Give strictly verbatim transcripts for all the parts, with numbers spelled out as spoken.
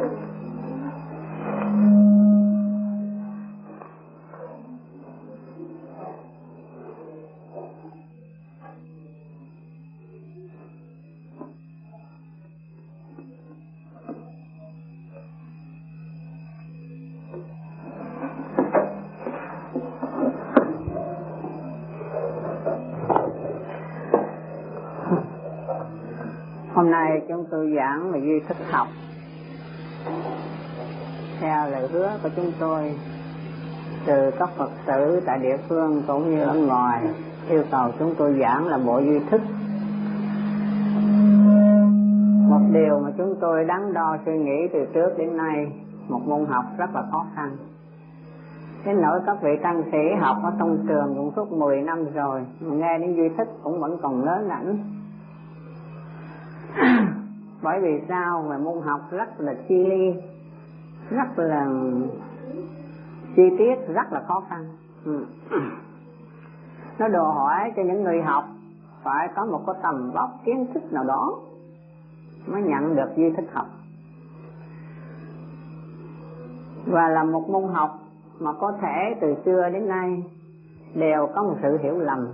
Hôm nay chúng tôi giảng về duy thức học. Theo lời hứa của chúng tôi từ các Phật tử tại địa phương cũng như ở ngoài yêu cầu chúng tôi giảng là bộ duy thức. Một điều mà chúng tôi đắn đo suy nghĩ từ trước đến nay, một môn học rất là khó khăn. Đến nỗi các vị tăng sĩ học ở trong trường cũng suốt mười năm rồi, mà nghe đến duy thức cũng vẫn còn ngớ ngẩn. Bởi vì sao? Về môn học rất là chi ly, rất là chi tiết, rất là khó khăn. ừ. Nó đòi hỏi cho những người học phải có một cái tầm vóc kiến thức nào đó mới nhận được duy thức học. Và là một môn học mà có thể từ xưa đến nay đều có một sự hiểu lầm.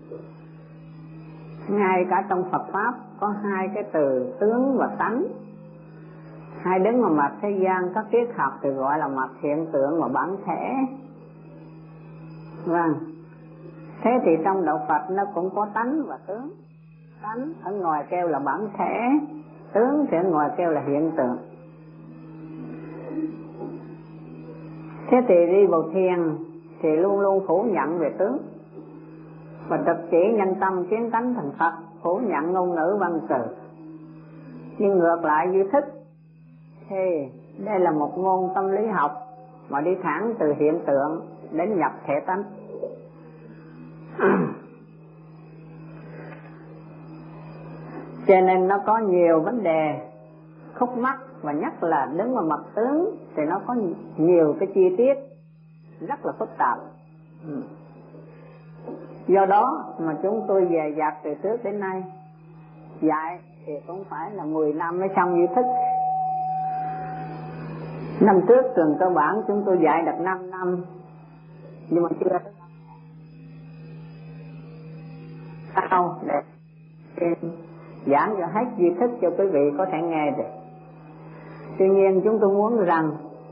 Ngay cả trong Phật Pháp có hai cái từ tướng và tánh. Hai đứng vào mặt thế gian các triết học thì gọi là mặt hiện tượng và bản thể. Vâng. Thế thì trong đạo Phật nó cũng có tánh và tướng. Tánh ở ngoài kêu là bản thể, tướng thì ở ngoài kêu là hiện tượng. Thế thì đi vào thiền thì luôn luôn phủ nhận về tướng, và thực chỉ nhân tâm kiến tánh thành Phật, phủ nhận ngôn ngữ văn từ. Nhưng ngược lại duy thức thì đây là một môn tâm lý học mà đi thẳng từ hiện tượng đến nhập thể tánh. Cho nên nó có nhiều vấn đề khúc mắc, và nhất là đứng vào mặt tướng thì nó có nhiều cái chi tiết rất là phức tạp. ừ. Do đó mà chúng tôi dè dặt từ trước đến nay dạy thì cũng phải là mười năm mới xong duy thức. Năm trước trường cơ bản chúng tôi dạy được năm năm, nhưng mà chưa sao để giảng cho hết duy thức cho quý vị có thể nghe được. Tuy nhiên chúng tôi muốn rằng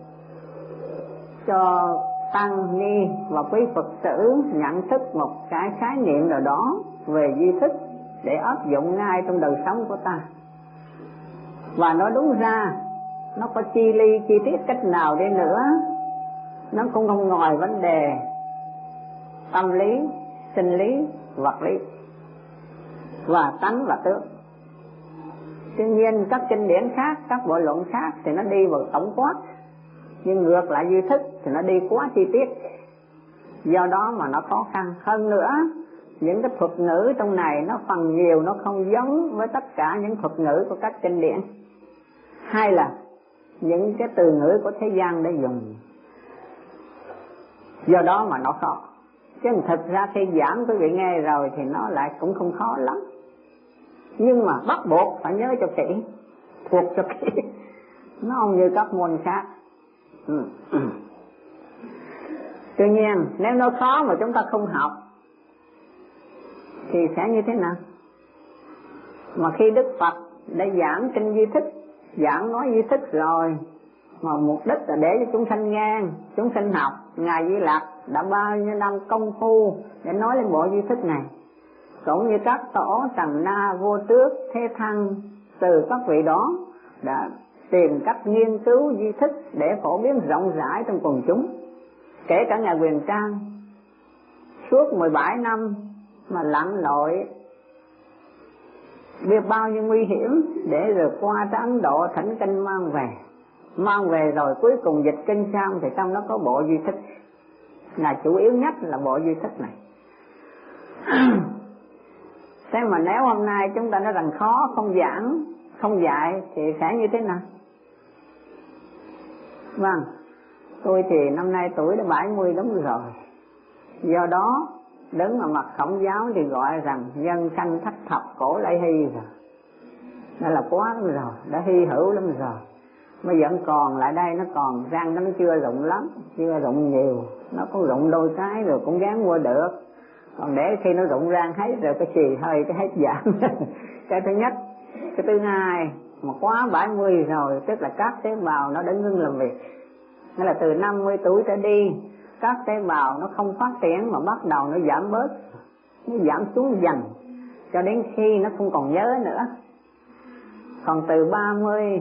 cho tăng ni và quý Phật tử nhận thức một cái khái niệm nào đó về duy thức để áp dụng ngay trong đời sống của ta. Và nói đúng ra nó có chi ly chi tiết cách nào đi nữa, nó cũng không ngoài vấn đề tâm lý, sinh lý, vật lý và tánh và tướng. Tuy nhiên các kinh điển khác, các bộ luận khác thì nó đi vào tổng quát, nhưng ngược lại duy thức thì nó đi quá chi tiết. Do đó mà nó khó khăn hơn nữa. Những cái thuật ngữ trong này nó phần nhiều nó không giống với tất cả những thuật ngữ của các kinh điển, hay là những cái từ ngữ của thế gian để dùng. Do đó mà nó khó. Chứ thực ra khi giảng quý vị nghe rồi thì nó lại cũng không khó lắm. Nhưng mà bắt buộc phải nhớ cho kỹ, thuộc cho kỹ. Nó không như các môn khác. ừ. Tuy nhiên nếu nó khó mà chúng ta không học thì sẽ như thế nào? Mà khi Đức Phật đã giảng kinh duy thức, giảng nói duy thức rồi, mà mục đích là để cho chúng sanh nghe, chúng sanh học. Ngài Di Lặc đã bao nhiêu năm công phu để nói lên bộ duy thức này, cũng như các tổ Tần Na, Vô Tước, Thế Thăng, từ các vị đó đã tìm cách nghiên cứu duy thức để phổ biến rộng rãi trong quần chúng. Kể cả Ngài Huyền Trang suốt mười bảy năm mà lặn lội biết bao nhiêu nguy hiểm để rồi qua tới Ấn Độ thỉnh kinh mang về. Mang về rồi cuối cùng dịch kinh xong thì trong đó có bộ duy thức. Ngài chủ yếu nhất là bộ duy thức này. Thế mà nếu hôm nay chúng ta nói rằng khó, không giảng, không dạy thì sẽ như thế nào? Vâng, tôi thì năm nay tuổi đã bảy mươi đúng rồi. Do đó đứng ở mặt Khổng giáo thì gọi rằng nhân sanh thất thập cổ lại hy rồi. Đó là quá lắm rồi, đã hy hữu lắm rồi. Bây giờ còn lại đây, nó còn răng nó chưa rụng lắm, chưa rụng nhiều, nó có rụng đôi cái rồi cũng gán qua được. Còn để khi nó rụng răng hết rồi cái xì hơi cái hết giảm. Cái thứ nhất. Cái thứ hai, mà quá bảy mươi rồi tức là các tế bào nó đã ngưng làm việc. Nghĩa là từ năm mươi tuổi trở đi, các tế bào nó không phát triển mà bắt đầu nó giảm bớt, nó giảm xuống dần cho đến khi nó không còn nhớ nữa. Còn từ ba mươi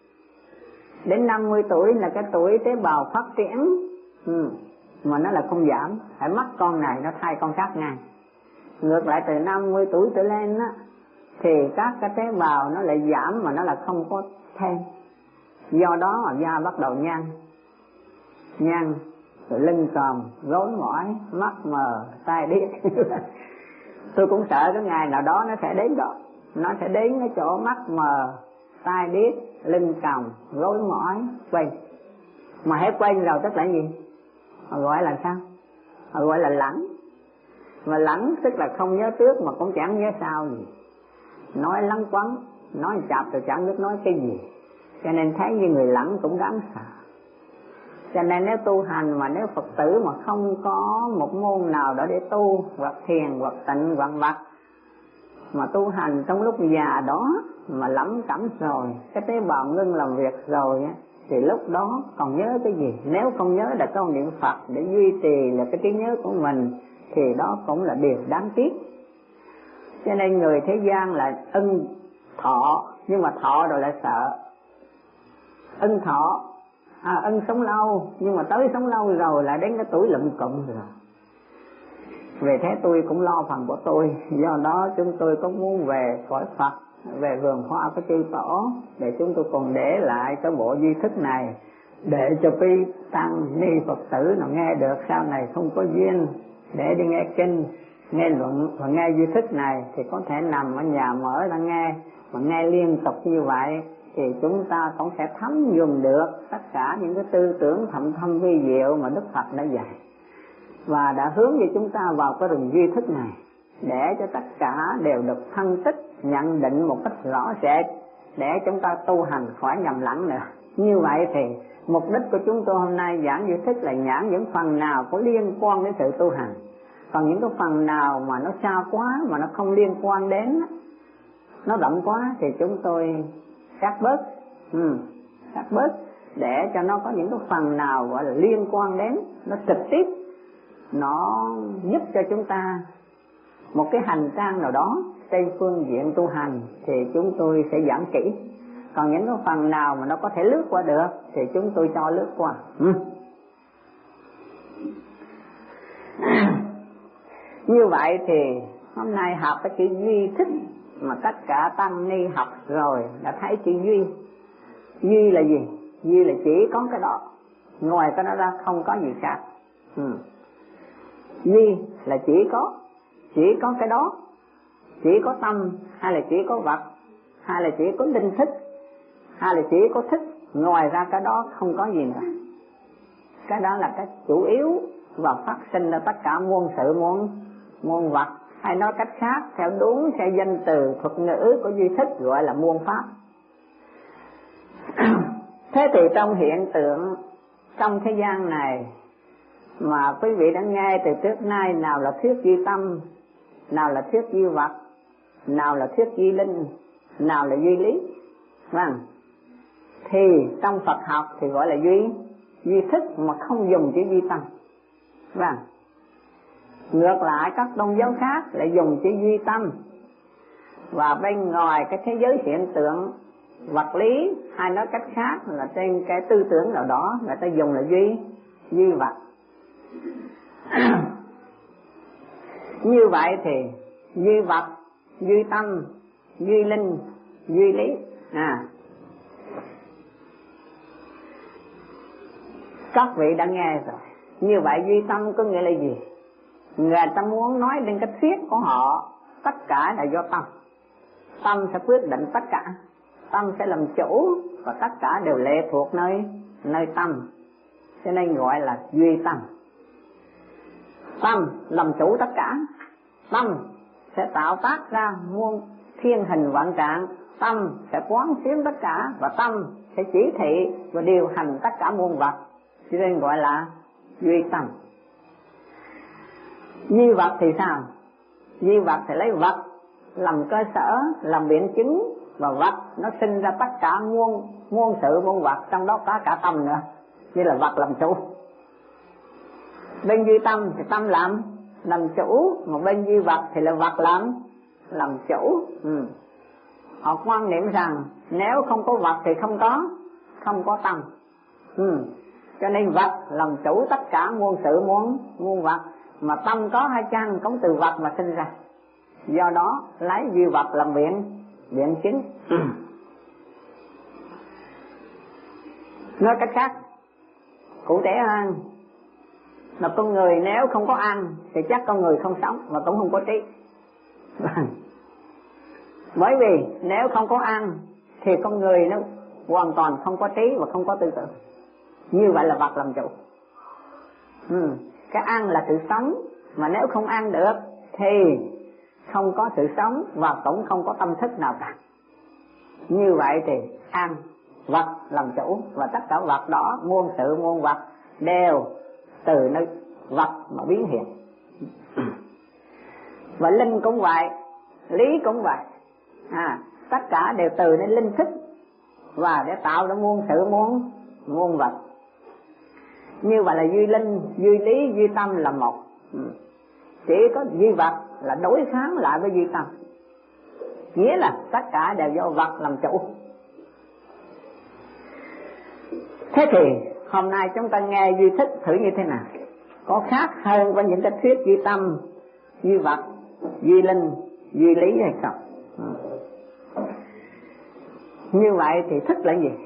đến năm mươi tuổi là cái tuổi tế bào phát triển, ừ, mà nó là không giảm, phải mất con này nó thay con khác ngay. Ngược lại từ năm mươi tuổi trở lên á, thì các cái tế bào nó lại giảm mà nó là không có thêm. Do đó mà da bắt đầu nhăn, nhăn, rồi lưng còm, gối mỏi, mắt mờ, tai điếc. Tôi cũng sợ cái ngày nào đó nó sẽ đến đó, nó sẽ đến cái chỗ mắt mờ, tai điếc, lưng còng, gối mỏi, quên. Mà hết quên rồi tức là gì? Họ gọi là sao? Họ gọi là lẳng. Mà lẳng tức là không nhớ trước mà cũng chẳng nhớ sau gì, nói lắng quắn, nói chạp rồi chẳng biết nói cái gì. Cho nên thấy như người lẳng cũng đáng sợ. Cho nên nếu tu hành mà nếu Phật tử mà không có một môn nào đó để tu, hoặc thiền, hoặc tịnh, hoặc bạch, mà tu hành trong lúc già đó mà lẩm cẩm rồi, cái tế bào ngưng làm việc rồi á, thì lúc đó còn nhớ cái gì? Nếu không nhớ được câu niệm Phật để duy trì là cái trí nhớ của mình, thì đó cũng là điều đáng tiếc. Cho nên người thế gian là ưng thọ, nhưng mà thọ rồi lại sợ. Ưng thọ, à, ưng sống lâu, nhưng mà tới sống lâu rồi lại đến cái tuổi lụm cụm rồi. Về thế tôi cũng lo phần của tôi, do đó chúng tôi có muốn về cõi Phật, về vườn hoa của chư Tổ, để chúng tôi còn để lại cái bộ duy thức này, để cho quý tăng ni Phật tử nào nghe được sau này không có duyên để đi nghe kinh, nghe luận và nghe duy thức này thì có thể nằm ở nhà mở ra nghe, mà nghe liên tục như vậy thì chúng ta cũng sẽ thấm dùng được tất cả những cái tư tưởng thậm thâm vi diệu mà Đức Phật đã dạy, và đã hướng cho chúng ta vào cái rừng duy thức này, để cho tất cả đều được phân tích, nhận định một cách rõ rệt, để chúng ta tu hành khỏi nhầm lẫn nữa. Như vậy thì mục đích của chúng tôi hôm nay giảng duy thức là giảng những phần nào có liên quan đến sự tu hành. Còn những cái phần nào mà nó xa quá, mà nó không liên quan đến, nó rộng quá thì chúng tôi cắt bớt, ừ, cắt bớt để cho nó có những cái phần nào gọi là liên quan đến, nó trực tiếp, nó giúp cho chúng ta một cái hành trang nào đó trên phương diện tu hành thì chúng tôi sẽ giảng kỹ. Còn những cái phần nào mà nó có thể lướt qua được thì chúng tôi cho lướt qua. ừ. Như vậy thì hôm nay học cái chữ duy thức mà tất cả tăng ni học rồi đã thấy chữ duy. Duy là gì? Duy là chỉ có cái đó, ngoài cái đó ra không có gì khác. ừ. Duy là chỉ có, chỉ có cái đó, chỉ có tâm, hay là chỉ có vật, hay là chỉ có linh thức, hay là chỉ có thức, ngoài ra cái đó không có gì nữa. Cái đó là cái chủ yếu và phát sinh ra tất cả muôn sự muôn muôn vật, hay nói cách khác theo đúng theo danh từ thuật ngữ của duy thức gọi là muôn pháp. Thế thì trong hiện tượng trong thế gian này mà quý vị đã nghe từ trước nay, nào là thuyết duy tâm, nào là thuyết duy vật, nào là thuyết duy linh, nào là duy lý, vâng, thì trong Phật học thì gọi là duy duy thức mà không dùng chữ duy tâm, vâng. Ngược lại các tôn giáo khác lại dùng chữ duy tâm, và bên ngoài cái thế giới hiện tượng vật lý, hay nói cách khác là trên cái tư tưởng nào đó người ta dùng là duy duy vật. Như vậy thì duy vật, duy tâm, duy linh, duy lý, à các vị đã nghe rồi. Như vậy duy tâm có nghĩa là gì? Người ta muốn nói đến cái thuyết của họ, tất cả là do tâm. Tâm sẽ quyết định tất cả, tâm sẽ làm chủ, và tất cả đều lệ thuộc nơi nơi tâm, cho nên gọi là duy tâm. Tâm làm chủ tất cả, tâm sẽ tạo tác ra muôn thiên hình vạn trạng, tâm sẽ quán xuyến tất cả, và tâm sẽ chỉ thị và điều hành tất cả muôn vật, cho nên gọi là duy tâm. Duy vật thì sao? Duy vật thì lấy vật làm cơ sở, làm biện chứng, và vật nó sinh ra tất cả muôn muôn sự muôn vật, trong đó có cả tâm nữa, như là vật làm chủ. Bên duy tâm thì tâm làm làm chủ, một bên duy vật thì là vật làm làm chủ. Ừ. Họ quan niệm rằng nếu không có vật thì không có không có tâm. Ừ. Cho nên vật làm chủ tất cả muôn sự muôn muôn vật, mà tâm có hay chăng cũng từ vật mà sinh ra. Do đó lấy duy vật làm biện biện chứng. Ừ. Nói cách khác, cụ thể hơn, là con người nếu không có ăn thì chắc con người không sống và cũng không có trí. Bởi vì nếu không có ăn thì con người nó hoàn toàn không có trí và không có tư tưởng. Như vậy là vật làm chủ. Ừ. Cái ăn là sự sống, mà nếu không ăn được thì không có sự sống và cũng không có tâm thức nào cả. Như vậy thì ăn, vật làm chủ, và tất cả vật đó, muôn sự muôn vật đều từ nơi vật mà biến hiện. Và linh cũng vậy, lý cũng vậy. À, tất cả đều từ nơi linh thức và để tạo ra muôn sự muôn muôn vật. Như vậy là duy linh, duy lý, duy tâm là một. Chỉ có duy vật là đối kháng lại với duy tâm, nghĩa là tất cả đều do vật làm chủ. Thế thì hôm nay chúng ta nghe duy thức thử như thế nào? Có khác hơn với những cái thuyết duy tâm, duy vật, duy linh, duy lý hay không? Như vậy thì thức là gì?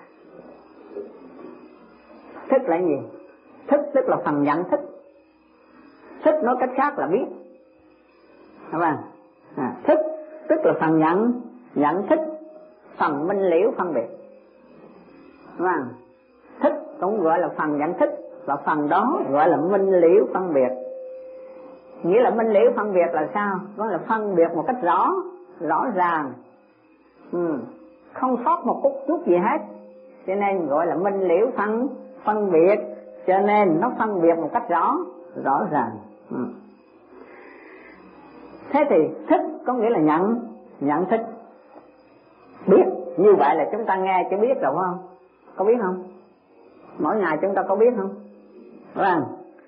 Thức là gì? Thức tức là phần nhận thức. Thức nói cách khác là biết. Đúng không? À, thức tức là phần nhận nhận thức, phần minh liễu phân biệt. Đúng không? Thức cũng gọi là phần nhận thức, và phần đó gọi là minh liễu phân biệt. Nghĩa là minh liễu phân biệt là sao? Đó là phân biệt một cách rõ rõ ràng, ừ, không sót một chút chút gì hết, cho nên gọi là minh liễu phân phân biệt. Cho nên nó phân biệt một cách rõ rõ ràng. Ừ. Thế thì thức có nghĩa là nhận nhận thức, biết. Như vậy là chúng ta nghe chứ biết rồi không? Có biết không? Mỗi ngày chúng ta có biết không? Vâng.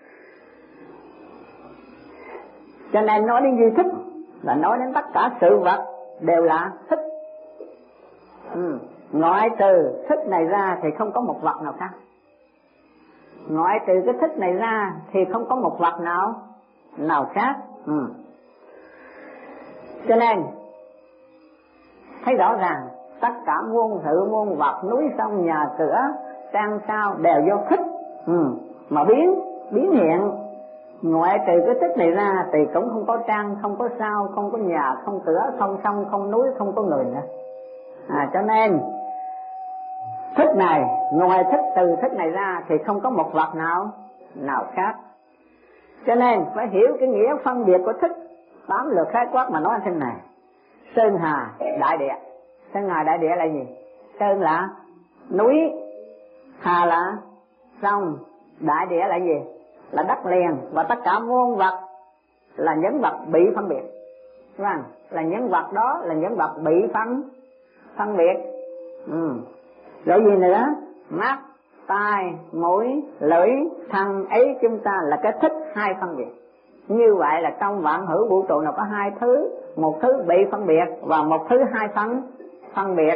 Cho nên nói đến duy thức là nói đến tất cả sự vật đều là thức. Ừ. Ngoại trừ thức này ra thì không có một vật nào khác. Ngoại trừ cái thức này ra thì không có một vật nào nào khác. Ừ. Cho nên thấy rõ ràng tất cả muôn sự muôn vật, núi sông nhà cửa trang sao đều do thức, ừ, mà biến biến hiện. Ngoại trừ cái thức này ra thì cũng không có trang, không có sao, không có nhà, không cửa, không sông, không núi, không có người nữa. À, cho nên thức này, ngoài thức, từ thức này ra thì không có một vật nào nào khác. Cho nên phải hiểu cái nghĩa phân biệt của thức. Tám lượt khái quát mà nói thế này: sơn hà đại địa. Sơn hà đại địa là gì? Sơn là núi, hà là sông, đại địa là gì? Là đất liền. Và tất cả muôn vật là những vật bị phân biệt. Vâng, là những vật đó là những vật bị phân phân biệt. Ừ. Rồi gì nữa? Mắt, tai, mũi, lưỡi, thân ấy chúng ta là cái thức hai phân biệt. Như vậy là trong vạn hữu vũ trụ nào có hai thứ, một thứ bị phân biệt và một thứ hai phân phân biệt.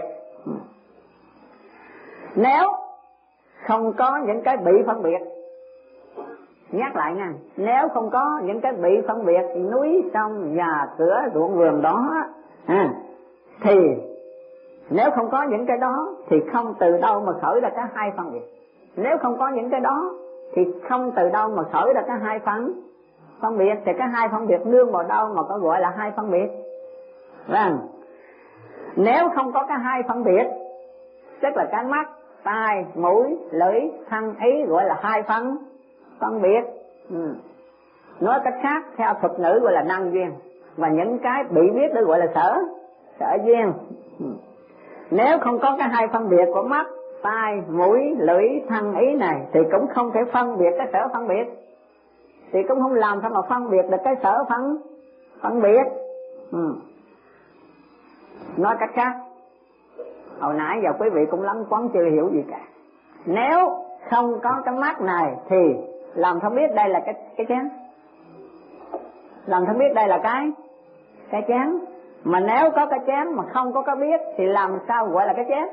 Nếu không có những cái bị phân biệt, nhắc lại nha, nếu không có những cái bị phân biệt, núi sông nhà cửa ruộng vườn đó, à, thì nếu không có những cái đó thì không từ đâu mà khởi ra cái hai phân biệt. Nếu không có những cái đó thì không từ đâu mà khởi ra cái hai phân phân biệt. Thì cái hai phân biệt nương vào đâu mà có gọi là hai phân biệt? Vâng, nếu không có cái hai phân biệt, tức là cái mắt, tai, mũi, lưỡi, thân ấy gọi là hai phân phân biệt. Ừ. Nói cách khác, theo thuật ngữ gọi là năng duyên, và những cái bị biết đó gọi là sở sở duyên. Ừ. Nếu không có cái hai phân biệt của mắt, tai, mũi, lưỡi, thân, ý này thì cũng không thể phân biệt cái sở phân biệt, thì cũng không làm sao mà phân biệt được cái sở phân phân biệt. Ừ. Nói cách khác, hồi nãy giờ quý vị cũng lắm quán chưa hiểu gì cả. Nếu không có cái mắt này thì làm sao biết đây là cái cái chén? Làm sao biết đây là cái cái chén? Mà nếu có cái chén mà không có cái biết thì làm sao gọi là cái chén?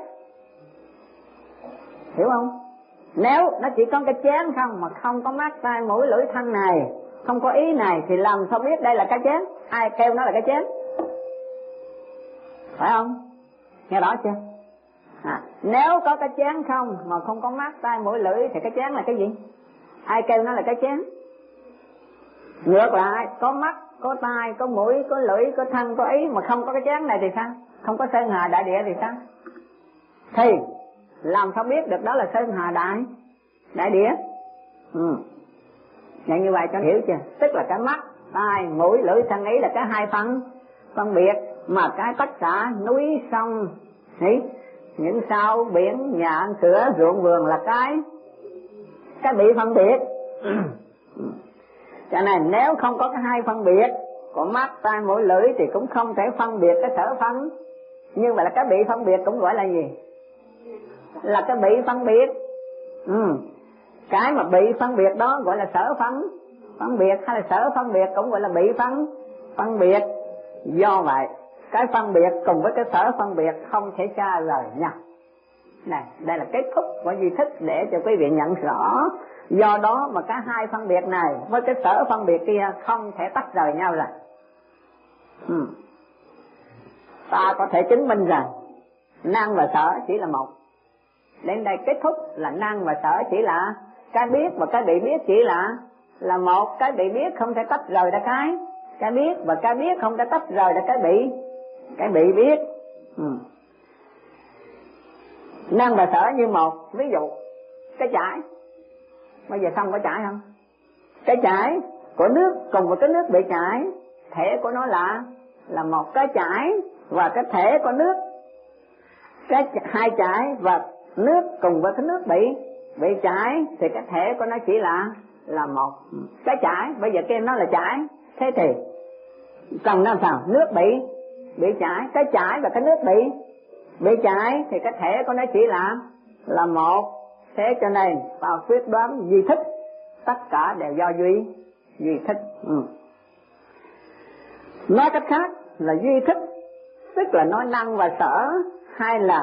Hiểu không? Nếu nó chỉ có cái chén không mà không có mắt, tai, mũi, lưỡi, thân này, không có ý này thì làm sao biết đây là cái chén? Ai kêu nó là cái chén? Phải không? Nghe rõ chưa? À, nếu có cái chén không mà không có mắt, tai, mũi, lưỡi thì cái chén là cái gì? Ai kêu nó là cái chén? Ngược lại, có mắt, có tai, có mũi, có lưỡi, có thân, có ý mà không có cái chén này thì sao? Không có sơn hà đại địa thì sao? Thì làm sao biết được đó là sơn hà đại đại địa? Ừ. Vậy như vậy cho hiểu chưa? Tức là cái mắt, tai, mũi, lưỡi, thân, ý là cái hai phân phân biệt, mà cái tất cả núi sông, ý, những sao biển, nhà ăn, cửa, ruộng vườn là cái cái bị phân biệt. Cho nên nếu không có cái hai phân biệt của mắt, tai, mũi, lưỡi thì cũng không thể phân biệt cái sở phân. Nhưng mà là cái bị phân biệt cũng gọi là gì? Là cái bị phân biệt. Ừ. Cái mà bị phân biệt đó gọi là sở phân phân biệt, hay là sở phân biệt cũng gọi là bị phân phân biệt. Do vậy cái phân biệt cùng với cái sở phân biệt không thể xa rời nhau. Này, đây là kết thúc của duy thức để cho quý vị nhận rõ. Do đó mà cả hai phân biệt này với cái sở phân biệt kia không thể tách rời nhau rồi. Ừ. Ta có thể chứng minh rằng năng và sở chỉ là một. Đến đây kết thúc là năng và sở chỉ là cái biết, và cái bị biết chỉ là là một. Cái bị biết không thể tách rời ra cái cái biết, và cái biết không thể tách rời ra cái bị cái bị biết. Ừ. Năng và sở như một. Ví dụ cái chảy, bây giờ xong có chảy không? Cái chảy của nước cùng với cái nước bị chảy, thể của nó là là một. Cái chảy và cái thể của nước, cái hai chảy và nước cùng với cái nước bị bị chảy thì cái thể của nó chỉ là là một. Cái chảy bây giờ kia nó là chảy, thế thì cần nó sao? Nước bị bị chảy, cái chảy và cái nước bị bị chảy thì cái thể của nó chỉ là là một. Thế cho nên vào quyết đoán duy thức tất cả đều do duy duy thức. Ừ. Nói cách khác là duy thức, tức là nói năng và sở, hay là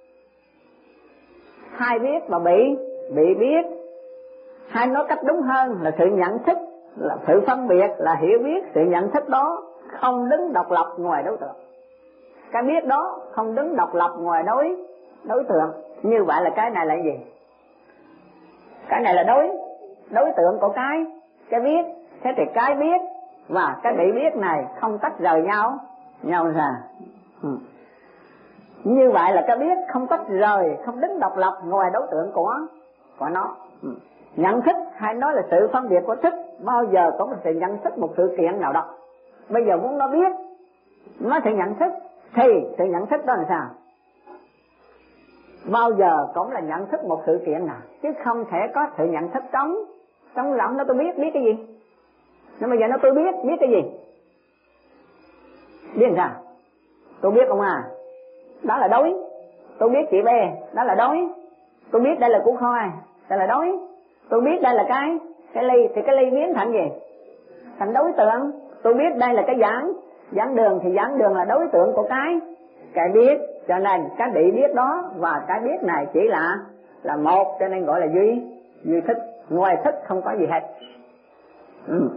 hai biết và bị bị biết, hay nói cách đúng hơn là sự nhận thức, là sự phân biệt, là hiểu biết. Sự nhận thức đó không đứng độc lập ngoài đối tượng, cái biết đó không đứng độc lập ngoài đối đối tượng. Như vậy là cái này là gì? Cái này là đối đối tượng của cái cái biết. Thế thì cái biết và cái bị biết này không tách rời nhau nhau ra. Ừ. Như vậy là cái biết không tách rời, không đứng độc lập ngoài đối tượng của của nó. Ừ. Nhận thức hay nói là sự phân biệt của thức bao giờ có một sự nhận thức một sự kiện nào đó. Bây giờ muốn nó biết, nó sẽ nhận thức, thì sự nhận thức đó là sao? Bao giờ cũng là nhận thức một sự kiện nào, chứ không thể có sự nhận thức trống trống lỏng. Nó tôi biết, biết cái gì? Nó bây giờ nó tôi biết, biết cái gì? Biết sao? Tôi biết ông à, đó là đối. Tôi biết chị B, đó là đối. Tôi biết đây là củ khoai, đây là đối. Tôi biết đây là cái cái ly, thì cái ly biến thành gì? Thành đối tượng. Tôi biết đây là cái giảng giảng đường, thì giảng đường là đối tượng của cái cái biết. Cho nên cái bị biết đó và cái biết này chỉ là là một, cho nên gọi là duy duy thức. Ngoài thức không có gì hết. Ừ.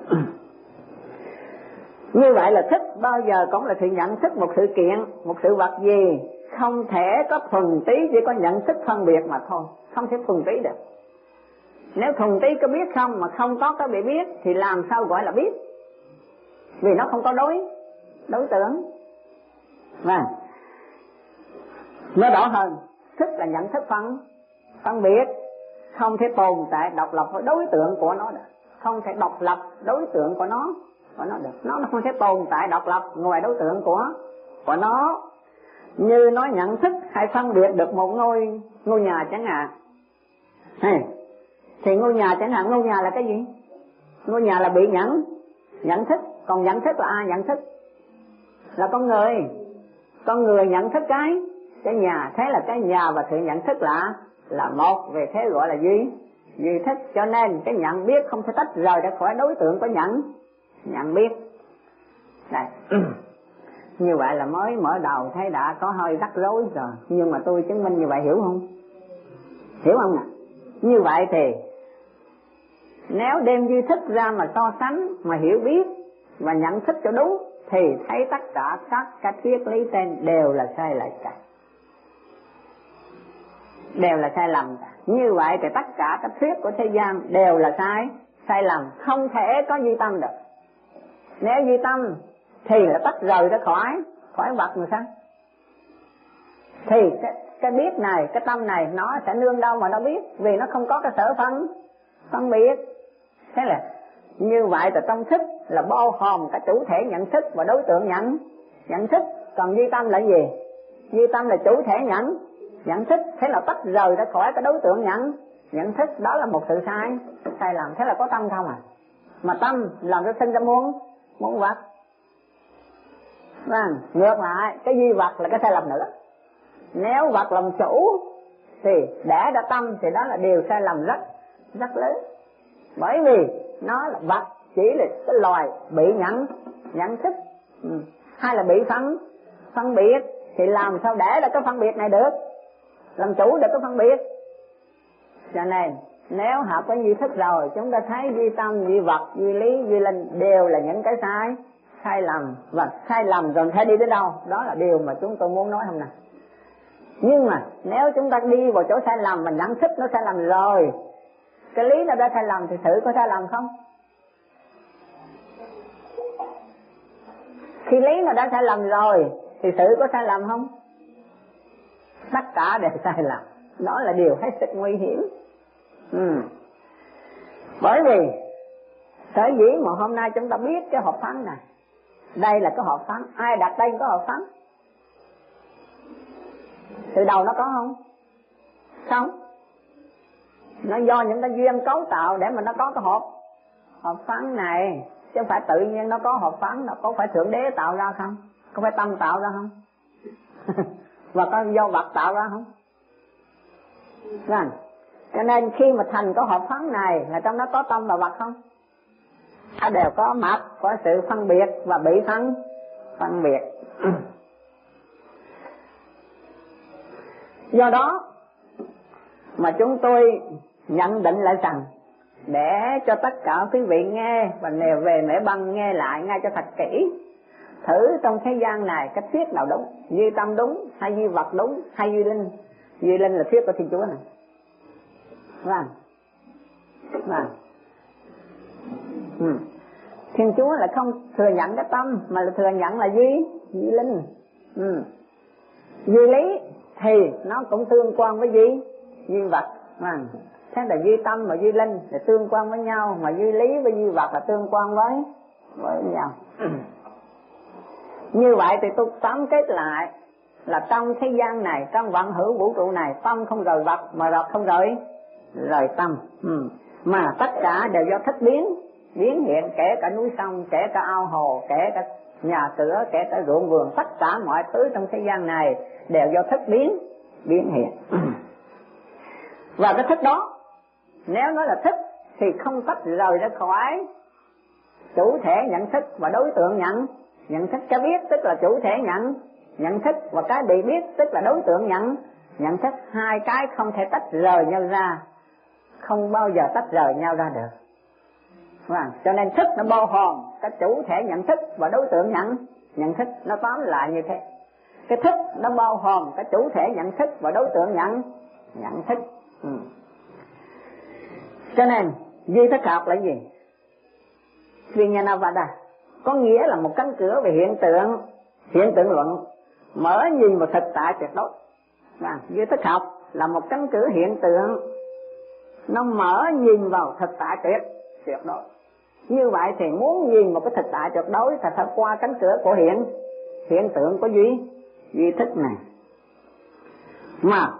Như vậy là thức bao giờ cũng là sự nhận thức một sự kiện, một sự vật gì. Không thể có thuần tí, chỉ có nhận thức phân biệt mà thôi, không thể thuần tí được. Nếu thuần tí có biết không mà không có cái bị biết thì làm sao gọi là biết? Vì nó không có đối đối tượng. Và nói rõ hơn, thức là nhận thức phân phân biệt, không thể tồn tại độc lập với đối tượng của nó được, không thể độc lập đối tượng của nó của nó được. Nó không thể tồn tại độc lập ngoài đối tượng của của nó. Như nói nhận thức hay phân biệt được một ngôi ngôi nhà chẳng hạn. Hey, thì ngôi nhà chẳng hạn, ngôi nhà là cái gì? Ngôi nhà là bị nhận, nhận thức. Còn nhận thức là ai nhận thức? Là con người. Con người nhận thức cái cái nhà, thế là cái nhà và sự nhận thức là là một, về thế gọi là duy duy thức. Cho nên cái nhận biết không thể tách rời ra khỏi đối tượng của nhận nhận biết. Đây. Như vậy là mới mở đầu thấy đã có hơi rắc rối rồi, nhưng mà tôi chứng minh như vậy, hiểu không? Hiểu không nè? Như vậy thì nếu đem duy thức ra mà so sánh, mà hiểu biết và nhận thức cho đúng, thì thấy tất cả các cái triết lý trên đều là sai lệch cả, đều là sai lầm cả. Như vậy thì tất cả các thuyết của thế gian đều là sai sai lầm, không thể có duy tâm được. Nếu duy tâm thì là tách rời ra khỏi khỏi vật mà sao? Thì cái, cái biết này, cái tâm này nó sẽ nương đâu mà nó biết, vì nó không có cái sở phân phân biệt. Thế là như vậy là trong thức là bao gồm cả chủ thể nhận thức và đối tượng nhận nhận thức. Còn duy tâm là gì? Duy tâm là chủ thể nhận nhận thức, thế là tách rời ra khỏi cái đối tượng nhận nhận thức. Đó là một sự sai sai lầm. Thế là có tâm không à? Mà tâm làm cho sinh ra muốn muốn vật. Vâng, ngược lại cái duy vật là cái sai lầm nữa. Nếu vật làm chủ thì để ra tâm thì đó là điều sai lầm rất rất lớn. Bởi vì nó là vật, chỉ là cái loài bị nhận nhận thức, ừ. hay là bị phân phân biệt, thì làm sao để ra cái phân biệt này được, làm chủ được cái phân biệt. Cho nên nếu học cái duy thức rồi, chúng ta thấy duy tâm, duy vật, duy lý, duy linh đều là những cái sai sai lầm. Và sai lầm rồi phải đi đến đâu? Đó là điều mà chúng tôi muốn nói hôm nay. Nhưng mà nếu chúng ta đi vào chỗ sai lầm và nhận thức nó sai lầm rồi, cái lý nó đã sai lầm thì sự có sai lầm không? Khi lý nó đã sai lầm rồi thì sự có sai lầm không? Tất cả đều sai lầm. Đó là điều hết sức nguy hiểm. ừ. Bởi vì sở dĩ mà hôm nay chúng ta biết cái hộp phấn này, đây là cái hộp phấn, ai đặt đây có hộp phấn? Từ đầu nó có không? Không. Nó do những cái duyên cấu tạo để mà nó có cái hộp hộp phấn này, chứ không phải tự nhiên nó có hộp phấn. Nó có phải Thượng Đế tạo ra không? Có phải tâm tạo ra không? Và có do vật tạo ra không? Vâng. Cho nên khi mà thành có hộp phấn này là trong đó có tâm và vật không? Nó đều có mặt, có sự phân biệt và bị phân phân biệt. Do đó mà chúng tôi nhận định lại rằng, để cho tất cả quý vị nghe và nèo về mẻ băng nghe lại ngay cho thật kỹ, thử trong thế gian này cái thuyết nào đúng, duy tâm đúng hay duy vật đúng hay duy linh. Duy linh là thuyết của Thiên Chúa này. Vâng. Vâng. Ừ. Thiên Chúa là không thừa nhận cái tâm, mà là thừa nhận là duy duy linh. Ừ. Duy lý thì nó cũng tương quan với duy duy vật. Vâng. Thế là duy tâm và duy linh là tương quan với nhau, mà duy lý với duy vật là tương quan với với nhau. Như vậy thì tôi tóm kết lại là trong thế gian này, trong vạn hữu vũ trụ này, tâm không rời vật mà vật không rời rời tâm. Ừ. Mà tất cả đều do thức biến biến hiện, kể cả núi sông, kể cả ao hồ, kể cả nhà cửa, kể cả ruộng vườn, tất cả mọi thứ trong thế gian này đều do thức biến biến hiện. Và cái thức đó, nếu nói là thức thì không tách rời ra khỏi chủ thể nhận thức và đối tượng nhận nhận thức. Cái biết tức là chủ thể nhận nhận thức, và cái bị biết tức là đối tượng nhận nhận thức. Hai cái không thể tách rời nhau ra, không bao giờ tách rời nhau ra được. Vâng. Cho nên thức nó bao gồm cái chủ thể nhận thức và đối tượng nhận nhận thức. Nó tóm lại như thế. Cái thức nó bao gồm cái chủ thể nhận thức và đối tượng nhận nhận thức. Ừ. Cho nên duy thức học là gì? Vijnanavada có nghĩa là một cánh cửa về hiện tượng hiện tượng luận, mở nhìn vào thực tại tuyệt đối. Vâng. Duy thức học là một cánh cửa hiện tượng, nó mở nhìn vào thực tại tuyệt tuyệt đối. Như vậy thì muốn nhìn một cái thực tại tuyệt đối thì phải qua cánh cửa của hiện hiện tượng của duy duy thức này. Mà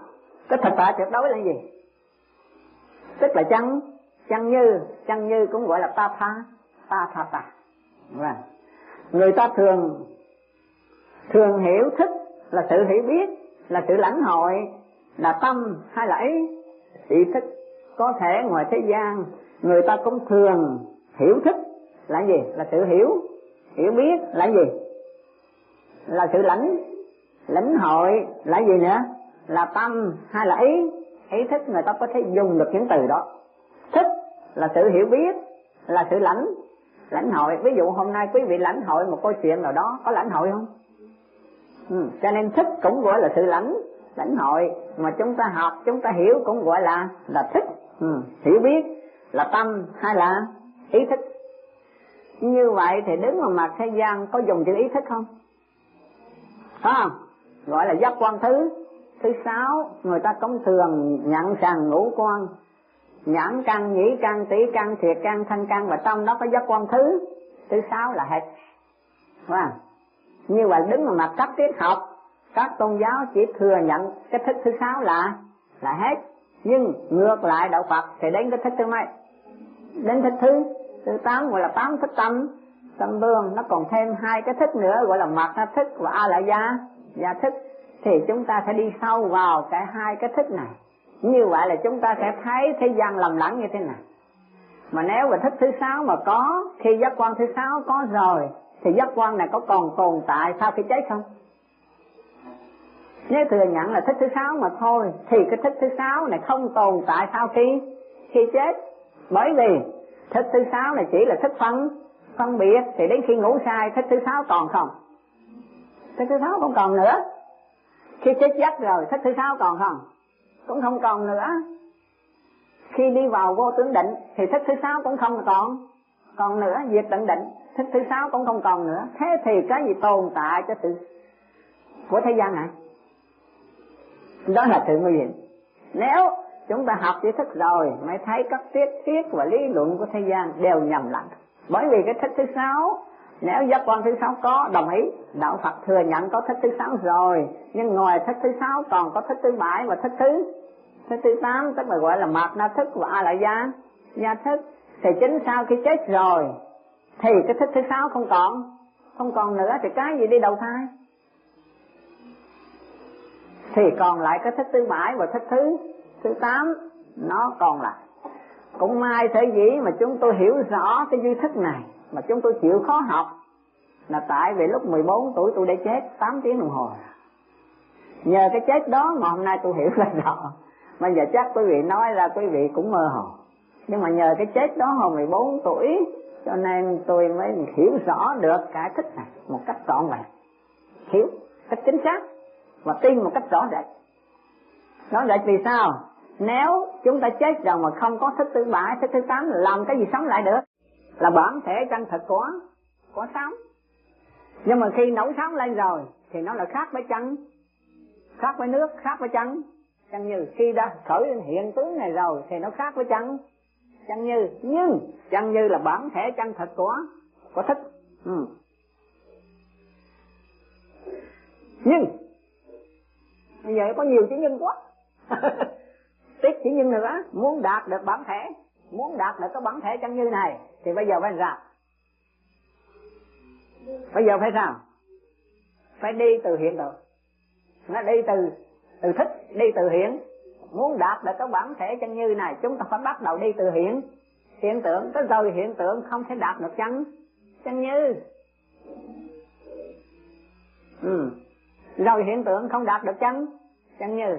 Cái thực tại tuyệt đối là gì? Tức là chân, chân như, chân như cũng gọi là ta tha, ta tha ta. Người ta thường thường hiểu thức là sự hiểu biết, là sự lãnh hội, là tâm hay là ý, ý thức. Có thể ngoài thế gian người ta cũng thường hiểu thức là gì? Là sự hiểu, hiểu biết là gì? Là sự lãnh, lãnh hội là gì nữa? Là tâm hay là ý, ý thức. Người ta có thể dùng được những từ đó. Thức là sự hiểu biết, là sự lãnh, lãnh hội. Ví dụ hôm nay quý vị lãnh hội một câu chuyện nào đó, có lãnh hội không? Ừ. Cho nên thức cũng gọi là sự lãnh, lãnh hội. Mà chúng ta học, chúng ta hiểu cũng gọi là là thức. Ừ. Hiểu biết là tâm hay là ý thức. Như vậy thì đứng vào mặt thế gian có dùng chữ ý thức không? Phải không? Gọi là giác quan thứ thứ sáu. Người ta cũng thường nhận rằng ngũ quan, nhãn căn, nhĩ căn, tỷ căn, thiệt căn, thân căn, và trong đó có giác quan thứ thứ sáu là hết. Phải không? Như vậy đứng vào mặt các triết học, các tôn giáo chỉ thừa nhận cái thức thứ sáu là là hết. Nhưng ngược lại đạo Phật thì đến cái thức thứ mấy? Đến thức thứ thứ tám, gọi là tám thức tâm tâm vương. Nó còn thêm hai cái thức nữa gọi là mặt na thức và a la gia gia thức. Thì chúng ta sẽ đi sâu vào cái hai cái thức này. Như vậy là chúng ta sẽ thấy thế gian lầm lẫn như thế nào. Mà nếu mà thức thứ sáu mà có, khi giác quan thứ sáu có rồi, thì giác quan này có còn tồn tại sau khi chết không? Nếu thừa nhận là thức thứ sáu mà thôi, thì cái thức thứ sáu này không tồn tại sau khi khi chết. Bởi vì thức thứ sáu này chỉ là thức phân phân biệt, thì đến khi ngủ sai thức thứ sáu còn không? Thức thứ sáu không còn nữa. Khi chết giấc rồi thức thứ sáu còn không? Cũng không còn nữa. Khi đi vào vô tưởng định thì thức thứ sáu cũng không còn còn nữa. Diệt tận định, thức thứ sáu cũng không còn nữa. Thế thì cái gì tồn tại cho sự của thế gian này? Đó là sự nguy hiểm. Nếu chúng ta học tri thức rồi mới thấy các triết thuyết và lý luận của thế gian đều nhầm lẫn. Bởi vì cái thức thứ sáu, nếu giác quan thứ sáu có, đồng ý, đạo Phật thừa nhận có thức thứ sáu rồi, nhưng ngoài thức thứ sáu còn có thức thứ bảy và thức thứ thức thứ tám, tức là gọi là mạt na thức và a la gia gia thức. Thì chính sau khi chết rồi thì cái thức thứ sáu không còn không còn nữa, thì cái gì đi đầu thai? Thì còn lại cái thức thứ bảy và thức thứ thứ tám nó còn lại. Cũng may thế dĩ mà chúng tôi hiểu rõ cái duy thức này mà chúng tôi chịu khó học, là tại vì lúc mười bốn tuổi tôi đã chết tám tiếng đồng hồ. Nhờ cái chết đó mà hôm nay tôi hiểu ra rõ. Bây giờ chắc quý vị nói ra quý vị cũng mơ hồ, nhưng mà nhờ cái chết đó hồi mười bốn tuổi cho nên tôi mới hiểu rõ được cái thức này một cách trọn vẹn, hiểu cách chính xác và tin một cách rõ rệt. Rõ rệt vì sao? Nếu chúng ta chết rồi mà không có thức thứ bảy, thức thứ tám, làm cái gì sống lại được? Là bản thể chân thực của của sống. Nhưng mà khi nổi sống lên rồi thì nó là khác với chân, khác với nước, khác với chân chân như. Khi đã khởi hiện tướng này rồi thì nó khác với chân chân như. Nhưng chân như là bản thể chân thực của của thức. Ừ. Nhưng bây giờ có nhiều chữ nhân quá. Tiếc chữ nhân nữa. Muốn đạt được bản thể, muốn đạt được cái bản thể chân như này thì bây giờ phải làm sao? Bây giờ phải sao? Phải đi từ hiện tượng. Nó đi từ từ thức, đi từ hiện. Muốn đạt được cái bản thể chân như này, chúng ta phải bắt đầu đi từ hiện hiện tượng. Tới rồi hiện tượng không thể đạt được chân chân như. Ừ. Rồi hiện tượng không đạt được chân chân như.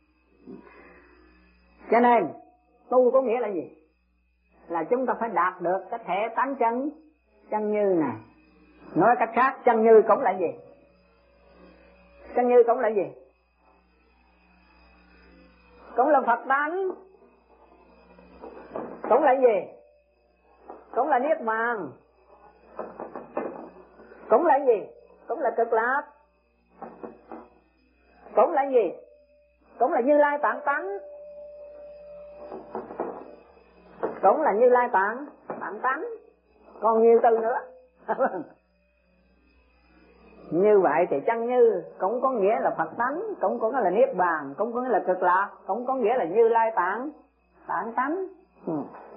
Cho nên tu có nghĩa là gì? Là chúng ta phải đạt được cái thể tánh chân chân như này. Nói cách khác, chân như cũng là gì? Chân như cũng là gì? Cũng là Phật tánh. Cũng là gì? Cũng là niết bàn. Cũng là gì? Cũng là cực lạc. Cũng là gì? Cũng là Như Lai tạng tánh. Cũng là Như Lai tạng tạng tánh. Còn nhiều từ nữa. Như vậy thì chân như cũng có nghĩa là Phật tánh, cũng có nghĩa là Niết Bàn, cũng có nghĩa là Cực Lạc, cũng có nghĩa là Như Lai Tạng, Tạng tánh. Ừ.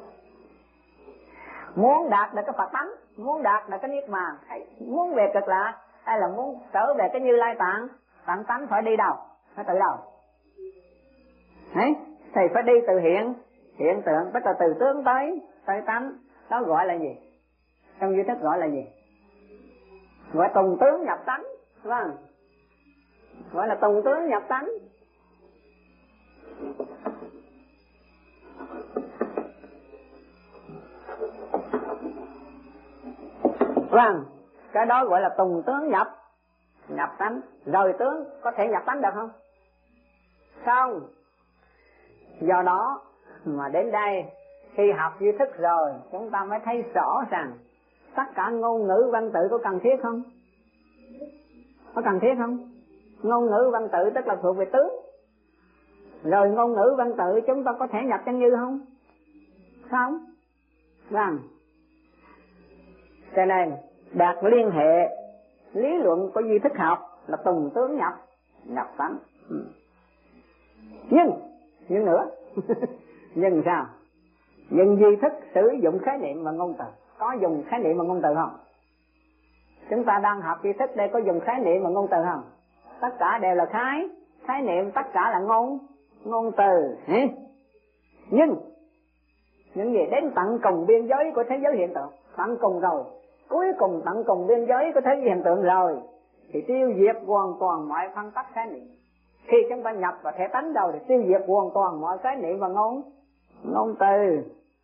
Muốn đạt được cái Phật tánh, muốn đạt được cái Niết Bàn, hay muốn về Cực Lạc, hay là muốn trở về cái Như Lai Tạng, Tạng tánh, phải đi đâu? Phải từ đâu? Đấy, thì phải đi từ hiện, hiện tượng, tức là từ tướng tới, tới tánh. Đó gọi là gì? Trong duy thức gọi là gì? Gọi tùng tướng nhập tánh, vâng. Gọi là tùng tướng nhập tánh. Vâng, cái đó gọi là tùng tướng nhập, nhập tánh. Rời tướng có thể nhập tánh được không? Không. Do đó mà đến đây, khi học duy thức rồi, chúng ta mới thấy rõ rằng tất cả ngôn ngữ văn tự có cần thiết không? Có cần thiết không? Ngôn ngữ văn tự tức là thuộc về tướng. Rồi ngôn ngữ văn tự chúng ta có thể nhập chân như không? Không. Vâng. Cho nên đạt liên hệ lý luận của duy thức học là tùng tướng nhập, nhập tánh. Ừ. Nhưng, nhưng nữa, nhưng sao? Nhưng duy thức sử dụng khái niệm và ngôn từ. Có dùng khái niệm và ngôn từ không? Chúng ta đang học duy thức đây có dùng khái niệm và ngôn từ không? Tất cả đều là khái, khái niệm, tất cả là ngôn, ngôn từ. Nhưng, những gì đến tận cùng biên giới của thế giới hiện tượng, tận cùng rồi, cuối cùng tận cùng biên giới của thế giới hiện tượng rồi, thì tiêu diệt hoàn toàn mọi phân tách khái niệm. Khi chúng ta nhập vào thể tánh rồi thì tiêu diệt hoàn toàn mọi khái niệm và ngôn, ngôn từ.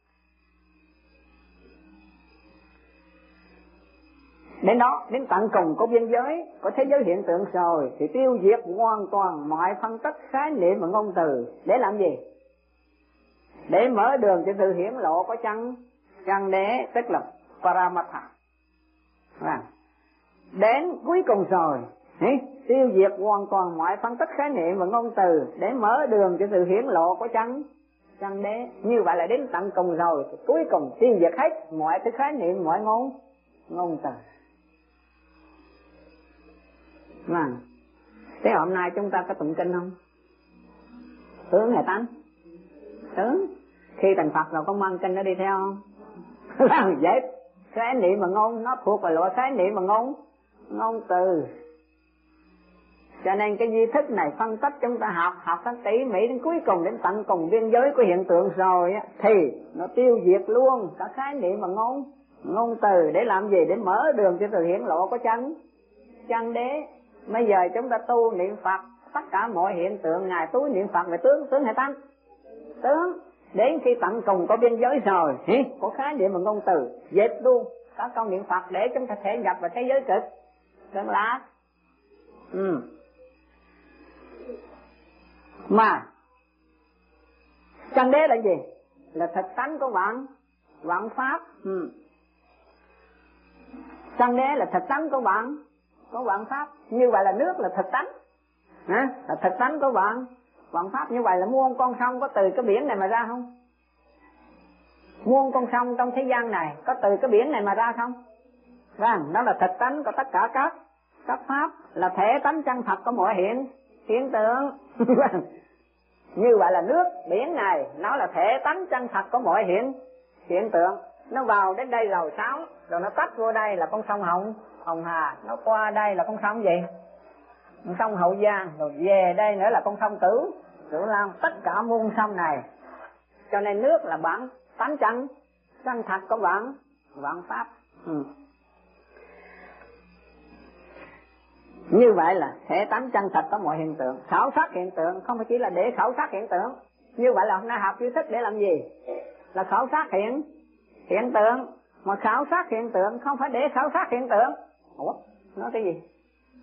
Đến đó, đến tận cùng của biên giới của thế giới hiện tượng rồi thì tiêu diệt hoàn toàn mọi phân tích khái niệm và ngôn từ. Để làm gì? Để mở đường cho sự hiển lộ của chân, chân đế, tức là Paramatha. À, đến cuối cùng rồi, tiêu diệt hoàn toàn mọi phân tích khái niệm và ngôn từ để mở đường cho sự hiển lộ của chân, chân đế. Như vậy là đến tận cùng rồi, cuối cùng tiêu diệt hết mọi cái khái niệm, mọi ngôn, ngôn từ. Vâng. Thế hôm nay chúng ta có tụng kinh không? Tướng hay tánh? Tướng. Khi thành Phật rồi có mang kinh nó đi theo không? Vâng, dễ. Khái niệm và ngôn nó thuộc vào loại khái niệm và ngôn, ngôn từ. Cho nên cái duy thức này phân tích chúng ta học, học rất tỉ mỉ đến cuối cùng, đến tận cùng biên giới của hiện tượng rồi á, thì nó tiêu diệt luôn cả khái niệm và ngôn, ngôn từ. Để làm gì? Để mở đường cho sự hiển lộ của chân, chân đế. Bây giờ chúng ta tu niệm Phật, tất cả mọi hiện tượng Ngài tu niệm Phật về tướng, tướng hay tánh? Tướng. Đến khi tận cùng có biên giới rồi, có khái niệm và ngôn từ, dẹp luôn cả câu niệm Phật để chúng ta thể nhập vào thế giới cực, cực lạc. Ừ. Mà chân đế là gì? Là thực tánh của vạn, vạn pháp. Ừ. Chân đế là thực tánh của vạn, của vạn pháp. Như vậy là nước là thực tánh, à, là thực tánh của vạn, vạn pháp. Như vậy là muôn con sông có từ cái biển này mà ra không? Muôn con sông trong thế gian này có từ cái biển này mà ra không? Vâng, đó là thực tánh của tất cả các các pháp, là thể tánh chân thật của mọi hiện hiện tượng. Như vậy là nước biển này nó là thể tánh chân thật của mọi hiện hiện tượng. Nó vào đến đây rồi sáu, rồi nó tách vô đây là con sông Hồng, Hồng Hà. Nó qua đây là con sông gì? Con sông Hậu Giang. Rồi về đây nữa là con sông Cửu, Cửu Long. Tất cả muôn sông này. Cho nên nước là bản tánh chân, chân thật của vạn, vạn pháp. Ừ. Như vậy là thể tánh chân thật có mọi hiện tượng. Khảo sát hiện tượng không phải chỉ là để khảo sát hiện tượng. Như vậy là hôm nay học duy thức để làm gì? Là khảo sát hiện hiện tượng. Mà khảo sát hiện tượng không phải để khảo sát hiện tượng. Ủa? Nói cái gì?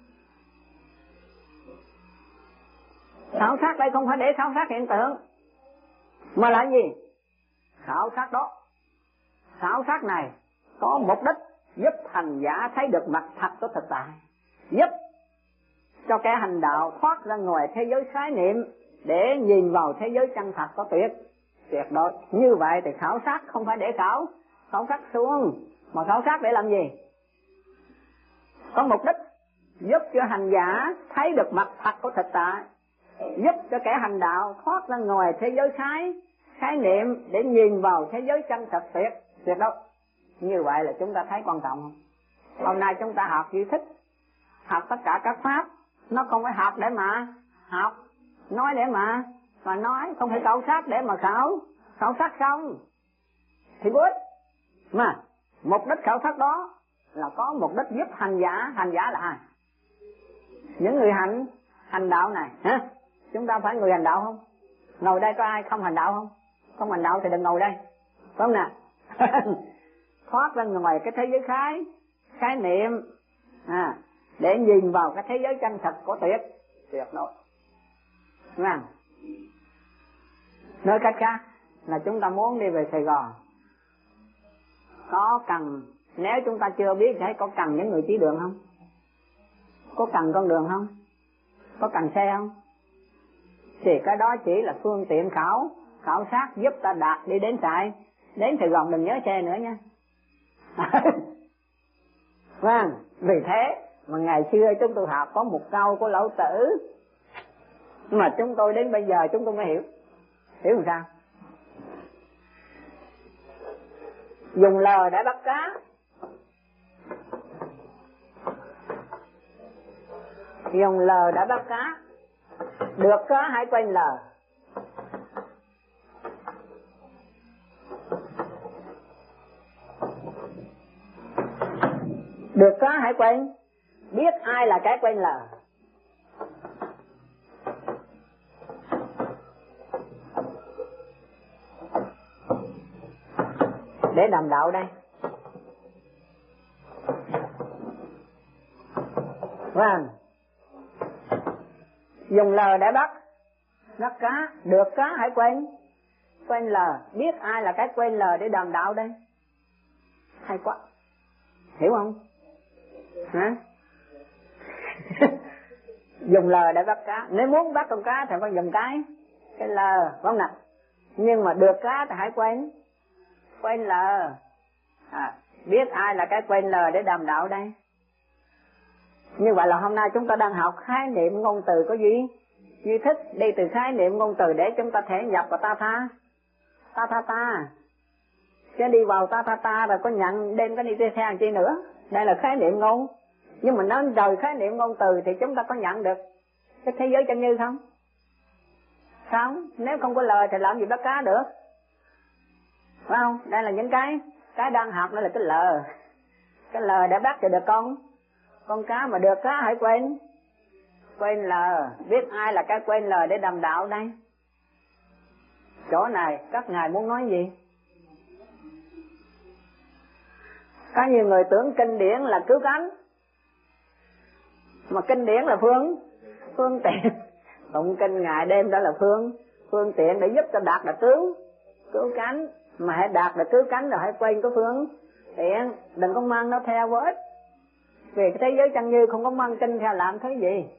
Khảo sát đây không phải để khảo sát hiện tượng, mà là gì? Khảo sát đó, khảo sát này có mục đích giúp hành giả thấy được mặt thật của thực tại, giúp cho kẻ hành đạo thoát ra ngoài thế giới khái niệm để nhìn vào thế giới chân thật có tuyệt tuyệt đối. Như vậy thì khảo sát không phải để khảo khảo sát xuống, mà khảo sát để làm gì? Có mục đích giúp cho hành giả thấy được mặt thật của thực tại, giúp cho kẻ hành đạo thoát ra ngoài thế giới khái khái niệm để nhìn vào thế giới chân thật tuyệt tuyệt đối. Như vậy là chúng ta thấy quan trọng không? Hôm nay chúng ta học duy thức, học tất cả các pháp, nó không phải học để mà học, nói để mà mà nói, không phải khảo sát để mà khảo khảo sát xong thì bớt. Mà mục đích khảo sát đó là có mục đích giúp hành giả. Hành giả là ai? Những người hành hành đạo này hả? Chúng ta phải người hành đạo không? Ngồi đây có ai không hành đạo không? Không hành đạo thì đừng ngồi đây, phải không nào? Thoát ra ngoài cái thế giới khái khái niệm à, để nhìn vào cái thế giới chân thật của tuyệt tuyệt đối. Nghe? Nói cách khác là chúng ta muốn đi về Sài Gòn, có cần, nếu chúng ta chưa biết thì có cần những người chỉ đường không? Có cần con đường không? Có cần xe không? Thì cái đó chỉ là phương tiện khảo khảo sát giúp ta đạt đi đến trại đến Sài Gòn. Đừng nhớ xe nữa nha. Vâng, vì thế mà ngày xưa chúng tôi học có một câu của Lão Tử mà chúng tôi đến bây giờ chúng tôi mới hiểu. Hiểu làm sao? Dùng lờ để bắt cá, dùng lờ để bắt cá, được cá hãy quên lờ. Được cá hãy quên, biết ai là cái quên lờ. Để đàm đạo đây. Vâng. Dùng lờ để bắt bắt cá, được cá hãy quên quên lờ, biết ai là cái quên lờ để đàm đạo đây. Hay quá. Hiểu không? Hả? Dùng lờ để bắt cá. Nếu muốn bắt con cá thì phải dùng cái cái lờ, phải không nào? Nhưng mà được cá thì hãy quên quên lờ à, biết ai là cái quên lờ để đàm đạo đây. Như vậy là hôm nay chúng ta đang học khái niệm ngôn từ có gì? Duy thức, đi từ khái niệm ngôn từ để chúng ta thể nhập vào ta tha ta tha ta, chứ đi vào ta tha ta rồi có nhận đem cái đi theo làm chi nữa. Đây là khái niệm ngôn, nhưng mà nói rời khái niệm ngôn từ thì chúng ta có nhận được cái thế giới chân như không? Không, nếu không có lời thì làm gì bắt cá được, phải không? Đây là những cái cái đang học, đó là cái lờ, cái lờ để bắt thì được con con cá, mà được cá hãy quên quên lờ, biết ai là cái quên lờ để đàm đạo đây. Chỗ này các ngài muốn nói gì? Có nhiều người tưởng kinh điển là cứu cánh, mà kinh điển là phương phương tiện. Tụng kinh ngày đêm đó là phương phương tiện để giúp cho đạt được cứu cứu cánh. Mà hãy đạt được cứu cánh rồi hãy quên cái phương tiện, đừng có mang nó theo với ích. Vì cái thế giới chân như không có mang kinh theo làm thế gì.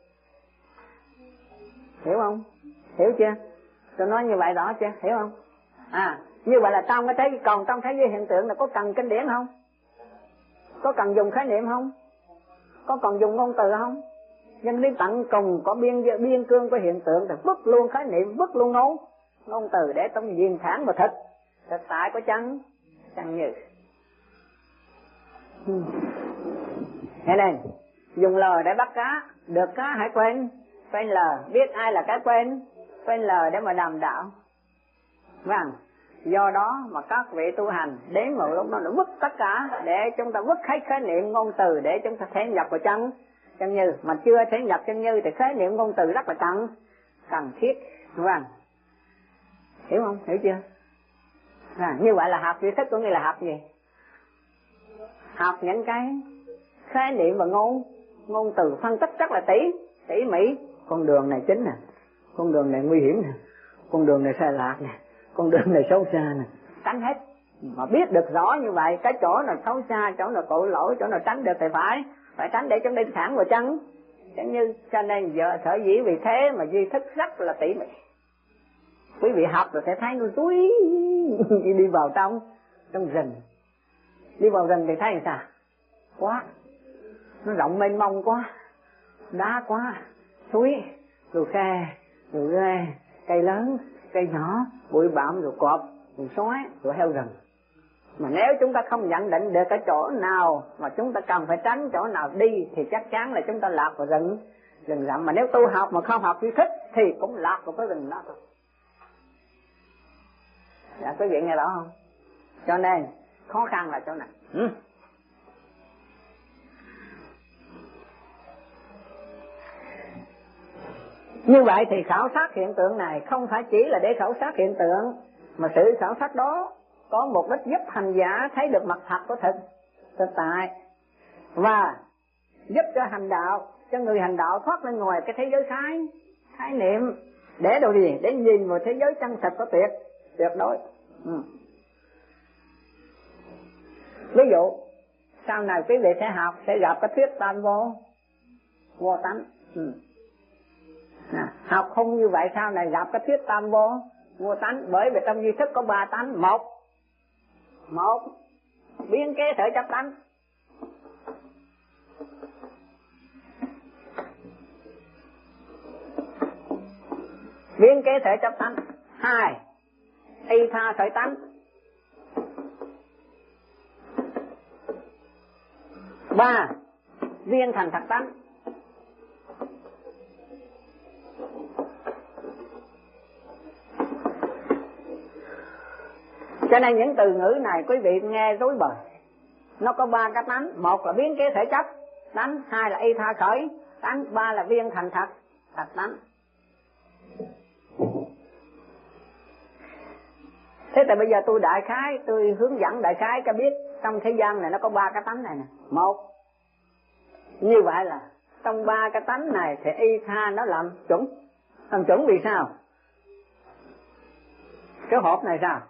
Hiểu không? Hiểu chưa? Tôi nói như vậy rõ chưa? Hiểu không? À, như vậy là trong cái thế, còn trong thế giới hiện tượng là có cần kinh điển không? Có cần dùng khái niệm không? Có cần dùng ngôn từ không? Nhưng đến tận cùng có biên biên cương của hiện tượng thì vứt luôn khái niệm, vứt luôn ngôn ngôn từ để trong viên thản và thực thực tại của chân chân như. Hmm. Thế nên dùng lờ để bắt cá, được cá hãy quên quên lờ, biết ai là cái quên quên lờ để mà đàm đạo. Vâng, do đó mà các vị tu hành đến một lúc đó nó vứt tất cả để chúng ta vứt hết khái niệm ngôn từ để chúng ta thể nhập vào chân chân như. Mà chưa thể nhập chân như thì khái niệm ngôn từ rất là cần cần thiết. Vâng, hiểu không? Hiểu chưa? À, như vậy là học duy thức có nghĩa là học gì? Học những cái khái niệm và ngôn ngôn từ phân tích rất là tỉ tỉ mỉ. Con đường này chính nè, con đường này nguy hiểm nè, con đường này sai lạc nè, con đường này xấu xa nè, tránh hết. Mà biết được rõ như vậy, cái chỗ nào xấu xa, chỗ nào tội lỗi, chỗ nào tránh được thì phải phải tránh để chúng đi thẳng vào chân chân như. Cho nên giờ sở dĩ vì thế mà duy thức rất là tỉ mỉ. Quý vị học rồi sẽ thấy nó túi đi vào trong trong rừng, đi vào rừng thì thấy làm sao? Quá nó rộng mênh mông quá, đá quá, suối, rồi khe, rồi rê, cây lớn, cây nhỏ, bụi bặm, rồi cọp, rồi sói, rồi heo rừng. Mà nếu chúng ta không nhận định được cái chỗ nào mà chúng ta cần phải tránh, chỗ nào đi, thì chắc chắn là chúng ta lạc vào rừng rừng rậm. Mà nếu tu học mà không học duy thức thì cũng lạc vào cái rừng đó thôi. Dạ, quý vị nghe rõ không? Cho nên khó khăn là chỗ này. ừ. Như vậy thì khảo sát hiện tượng này không phải chỉ là để khảo sát hiện tượng, mà sự khảo sát đó có mục đích giúp hành giả thấy được mặt thật của thực thực tại, và giúp cho hành đạo, cho người hành đạo thoát lên ngoài cái thế giới khái khái niệm, để đâu gì, để nhìn vào thế giới chân thật của tuyệt tuyệt đối. ừ. Ví dụ sau này quý vị sẽ học, sẽ gặp cái thuyết tam vô vô tánh. ừ. À, học không như vậy sau này gặp cái thuyết tam vô vô tánh, bởi vì trong duy thức có ba tánh. Một một biến kế thể chấp tánh, biến kế thể chấp tánh. Hai y tha khởi tánh. Ba viên thành thật tánh. Cho nên những từ ngữ này quý vị nghe rối bời. Nó có ba cái tánh. Một là biến kế thể chấp tánh, hai là y tha khởi tánh, ba là viên thành thật thật tánh. Thế thì bây giờ tôi đại khái, tôi hướng dẫn đại khái cho biết trong thế gian này nó có ba cái tánh này nè. Một, như vậy là trong ba cái tánh này thì y tha nó làm chuẩn. Làm chuẩn vì sao? Cái hộp này sao?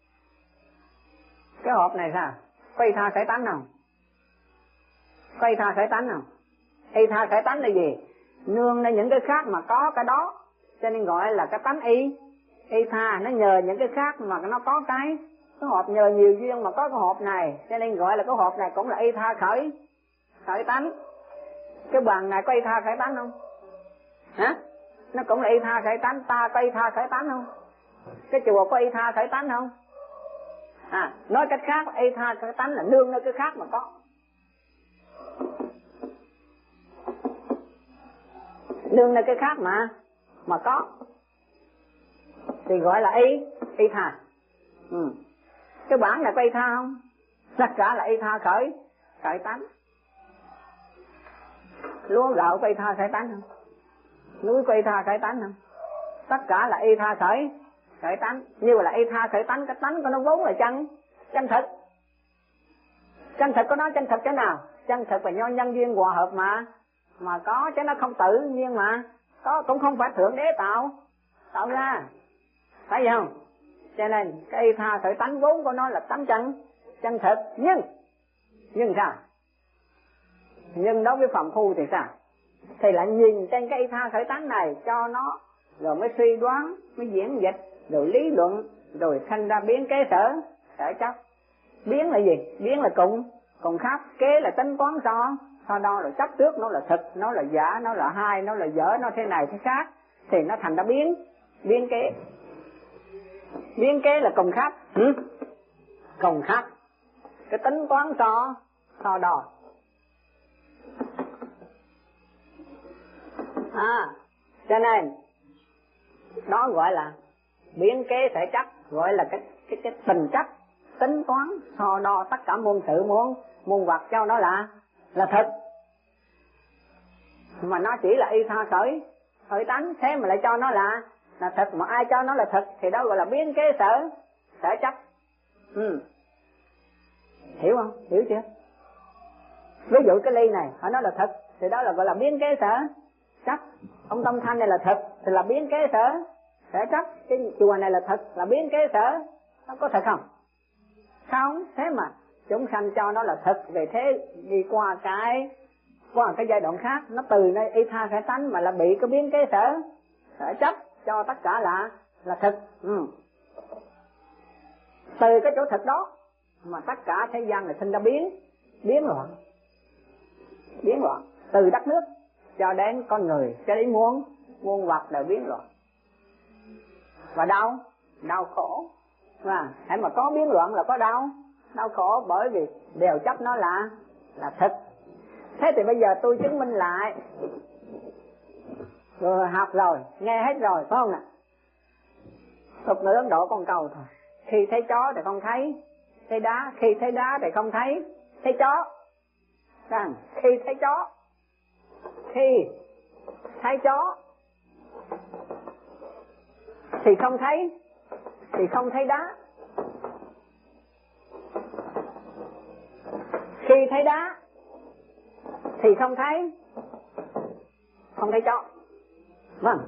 Cái hộp này sao? Có y tha khởi tánh không? Có y tha khởi tánh không? Y tha khởi tánh là gì? Nương lên những cái khác mà có cái đó, cho nên gọi là cái tánh y. Y tha nó nhờ những cái khác mà nó có cái cái hộp, nhờ nhiều duyên mà có cái hộp này, cho nên gọi là cái hộp này cũng là y tha khởi khởi tánh. Cái bàn này có y tha khởi tánh không? Hả? Nó cũng là y tha khởi tánh. Ta có y tha khởi tánh không? Cái chùa có y tha khởi tánh không? À, nói cách khác, y tha khởi tánh là nương nơi cái khác mà có. Nương nơi cái khác mà mà có thì gọi là y y tha. ừ. Cái bản này có y tha không? Tất cả là y tha khởi khởi tánh. Lúa gạo có y tha khởi tánh không? Núi có y tha khởi tánh không? Tất cả là y tha khởi khởi tánh. Như là y tha khởi tánh, cái tánh của nó vốn là chân chân thực. Chân thực của nó chân thực thế nào? Chân thực là do nhân duyên hòa hợp mà mà có, chứ nó không tự nhiên mà có, cũng không phải thượng đế tạo tạo ra, phải không? Cho nên cái y tha khởi tánh vốn của nó là tánh chân chân thực. Nhưng nhưng sao? Nhưng đối với phàm phu thì sao? Thì lại nhìn trên cái y tha khởi tánh này cho nó, rồi mới suy đoán, mới diễn dịch, rồi lý luận, rồi thành ra biến kế sở sở chấp. Biến là gì? Biến là cùng cùng khác, kế là tính toán so so đo, rồi chấp trước nó là thực, nó là giả, nó là hai, nó là dở, nó thế này thế khác, thì nó thành ra biến biến kế. Biến kế là cùng khác. ừ? Cùng khác, cái tính toán so so đo. À, cho nên đó gọi là biến kế thể chấp, gọi là cái cái cái tình chấp, tính toán so đo tất cả môn sự muôn muôn vật cho nó là là thực, mà nó chỉ là y tha khởi khởi tánh, thế mà lại cho nó là là thực. Mà ai cho nó là thực thì đó gọi là biến kế sở sở chấp. ừ. Hiểu không? Hiểu chưa? Ví dụ cái ly này họ nói là thực thì đó là gọi là biến kế sở chấp. Ông Tâm Thanh này là thực thì là biến kế sở sở chấp. Cái chùa này là thực là biến kế sở. Nó có thật không? Không. Thế mà chúng sanh cho nó là thực, về thế đi qua cái qua cái giai đoạn khác, nó từ nơi y tha khởi tánh mà là bị cái biến kế sở sở chấp cho tất cả là là thực. ừ. Từ cái chỗ thực đó mà tất cả thế gian là sinh ra biến biến loạn biến loạn từ đất nước cho đến con người, cho đến muôn muôn vật đều biến loạn. Và đau, đau khổ. Và hãy mà có biến loạn là có đau, đau khổ, bởi vì đều chấp nó là là thực. Thế thì bây giờ tôi chứng minh lại. Rồi học rồi, nghe hết rồi, phải không ạ? Tục ngữ Ấn Độ con câu thôi. Khi thấy chó thì không thấy thấy đá, khi thấy đá thì không thấy thấy chó. Rằng khi thấy chó, khi thấy chó thì không thấy thì không thấy đá. Khi thấy đá thì không thấy không thấy chó. Vâng.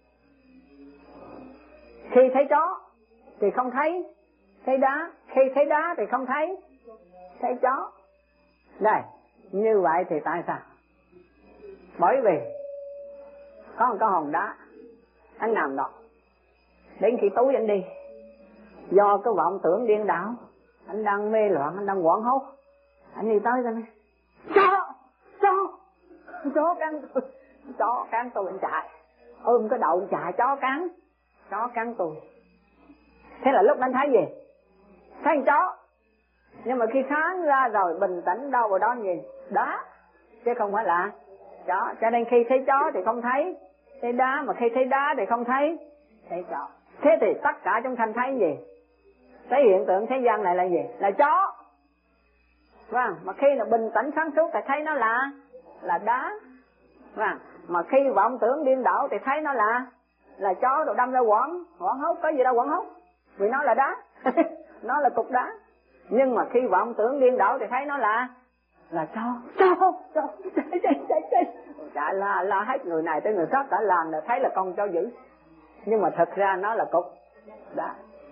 Khi thấy chó thì không thấy thấy đá, khi thấy đá thì không thấy thấy chó. Đây, như vậy thì tại sao? Bởi vì có một cái hòn đá, anh nằm đó, đến khi tối anh đi, do cái vọng tưởng điên đảo, anh đang mê loạn, anh đang hoảng hốt, anh đi tới đây này, chó, chó, chó cắn tôi, chó cắn tôi, anh chạy, ôm cái đầu anh chạy, chó cắn, chó cắn tôi. Thế là lúc anh thấy gì? Thấy chó. Nhưng mà khi sáng ra rồi bình tĩnh đâu vào đó gì? Đá, chứ không phải là chó. Cho nên khi thấy chó thì không thấy thấy đá, mà khi thấy đá thì không thấy thấy chó. Thế thì tất cả chúng sanh thấy gì? Thấy hiện tượng thế gian này là gì? Là chó. Vâng, mà khi là bình tĩnh sáng suốt thì thấy nó là là đá. Vâng, mà khi vọng tưởng điên đảo thì thấy nó là là chó, rồi đâm ra quẩn quẩn hốt. Có gì đâu quẩn hốt, vì nó là đá. Nó là cục đá. Nhưng mà khi vọng tưởng điên đảo thì thấy nó là là chó, chó, chó, chạy, chạy, chạy, chạy, chạy la, la hết người này tới người khác, cả làng là thấy là con chó dữ. Nhưng mà thật ra nó là cục đá.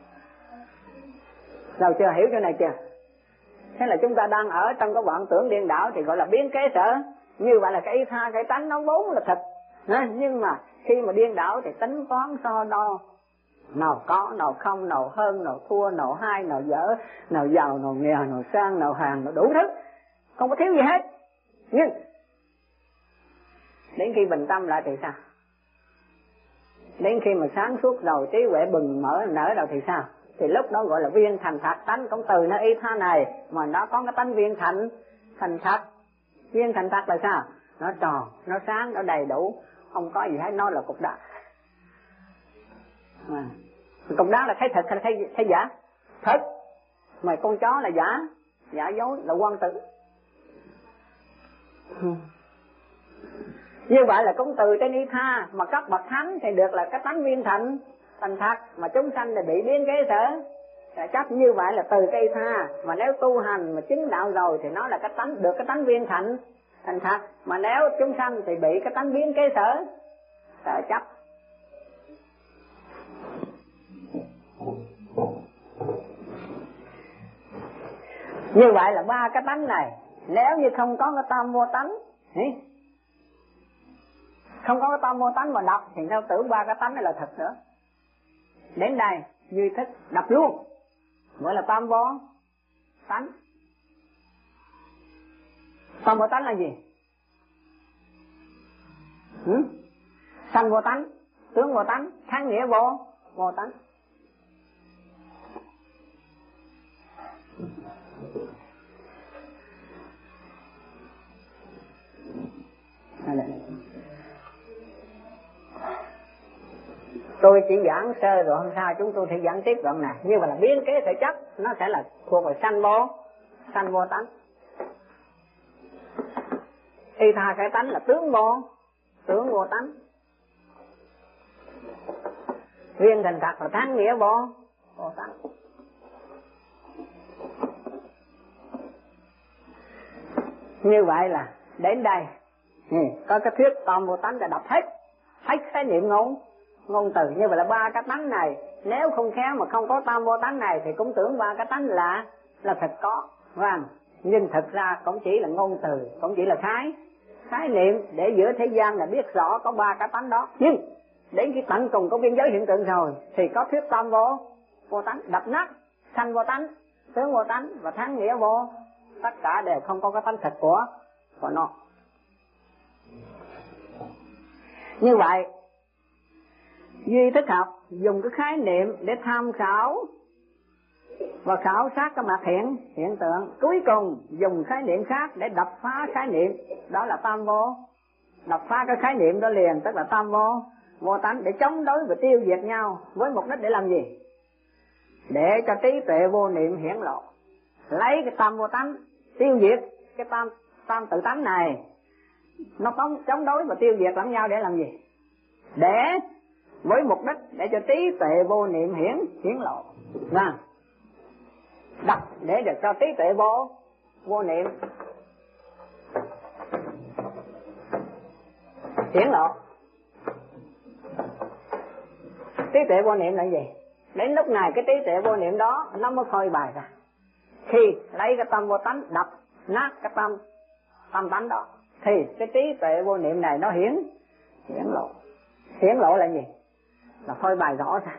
Rồi chưa, hiểu chỗ này chưa? Thế là chúng ta đang ở trong cái vọng tưởng điên đảo thì gọi là biến kế sở. Như vậy là cái ý tha, cái tánh nó vốn là thật. Nhưng mà khi mà điên đảo thì tính toán so đo, nào có, nào không, nào hơn, nào thua, nào hay, nào dở, nào giàu, nào nghèo, nào sang, nào hàng, nào đủ thứ, không có thiếu gì hết. Nhưng đến khi bình tâm lại thì sao? Đến khi mà sáng suốt rồi, trí huệ bừng mở nở rồi thì sao? Thì lúc đó gọi là viên thành thật. Tánh cũng từ nó y tha này mà nó có cái tánh viên thành thành thật. Viên thành thật là sao? Nó tròn, nó sáng, nó đầy đủ, không có gì hết, nó là cục đá. À, cục đá là thấy thật hay thấy, thấy giả? Thật. Mà con chó là giả, giả dối, là quan tử. Như vậy là cũng từ trên y tha mà các bậc thánh thì được là cái tánh viên thành thành thật, mà chúng sanh là bị biến kế sở. Chắc như vậy là từ cái y tha, mà nếu tu hành mà chứng đạo rồi thì nó là cái tánh, được cái tánh viên thành thành thật. Mà nếu chúng sanh thì bị cái tánh biến kế sở, sở chấp. Như vậy là ba cái tánh này, nếu như không có cái tam vô tánh, không có cái tam vô tánh mà đọc thì theo tưởng ba cái tánh này là thật nữa. Đến đây duy thức đọc luôn, gọi là tam vô tánh. Tam vô tánh là gì? Ừ? Sanh vô tánh, tướng vô tánh, kháng nghĩa vô vô tánh. Tôi chỉ giảng sơ rồi hôm sau chúng tôi sẽ giảng tiếp đoạn này. Như vậy là biến kế thể chất, nó sẽ là thuộc về sanh vô sanh vô tánh. Y tha cái tánh là tướng vô tướng vô tánh. Viên thành thật là kháng nghĩa vô vô tánh. Như vậy là đến đây có cái thuyết tam vô tánh là đọc hết hết khái niệm ngôn ngôn từ. Như vậy là ba cái tánh này, nếu không khéo mà không có tam vô tánh này thì cũng tưởng ba cái tánh là là thật có, vâng. Nhưng thật ra cũng chỉ là ngôn từ, cũng chỉ là khái khái niệm để giữa thế gian là biết rõ có ba cái tánh đó. Nhưng đến khi tận cùng có biên giới hiện tượng rồi thì có thuyết tam vô vô tánh, đập nát sanh vô tánh, tướng vô tánh và kháng nghĩa vô, tất cả đều không có cái tánh thật của của nó. Như vậy duy thức học dùng cái khái niệm để tham khảo và khảo sát các mặt hiện hiện tượng, cuối cùng dùng khái niệm khác để đập phá khái niệm, đó là tam vô. Đập phá cái khái niệm đó liền, tức là tam vô, vô tánh, để chống đối và tiêu diệt nhau, với mục đích để làm gì? Để cho trí tuệ vô niệm hiển lộ, lấy cái tam vô tánh tiêu diệt cái tam tam tự tánh này, nó chống chống đối và tiêu diệt lẫn nhau để làm gì? Để với mục đích để cho trí tuệ vô niệm hiển hiển lộ. Vâng, đọc để được cho trí tuệ vô vô niệm hiển lộ. Trí tuệ vô niệm là gì? Đến lúc này cái trí tuệ vô niệm đó nó mới phơi bày ra. Khi lấy cái tâm vô tánh đập nát cái tâm tâm tánh đó, thì cái trí tuệ vô niệm này nó hiển hiển lộ. Hiển lộ là gì? Là phơi bày rõ ra.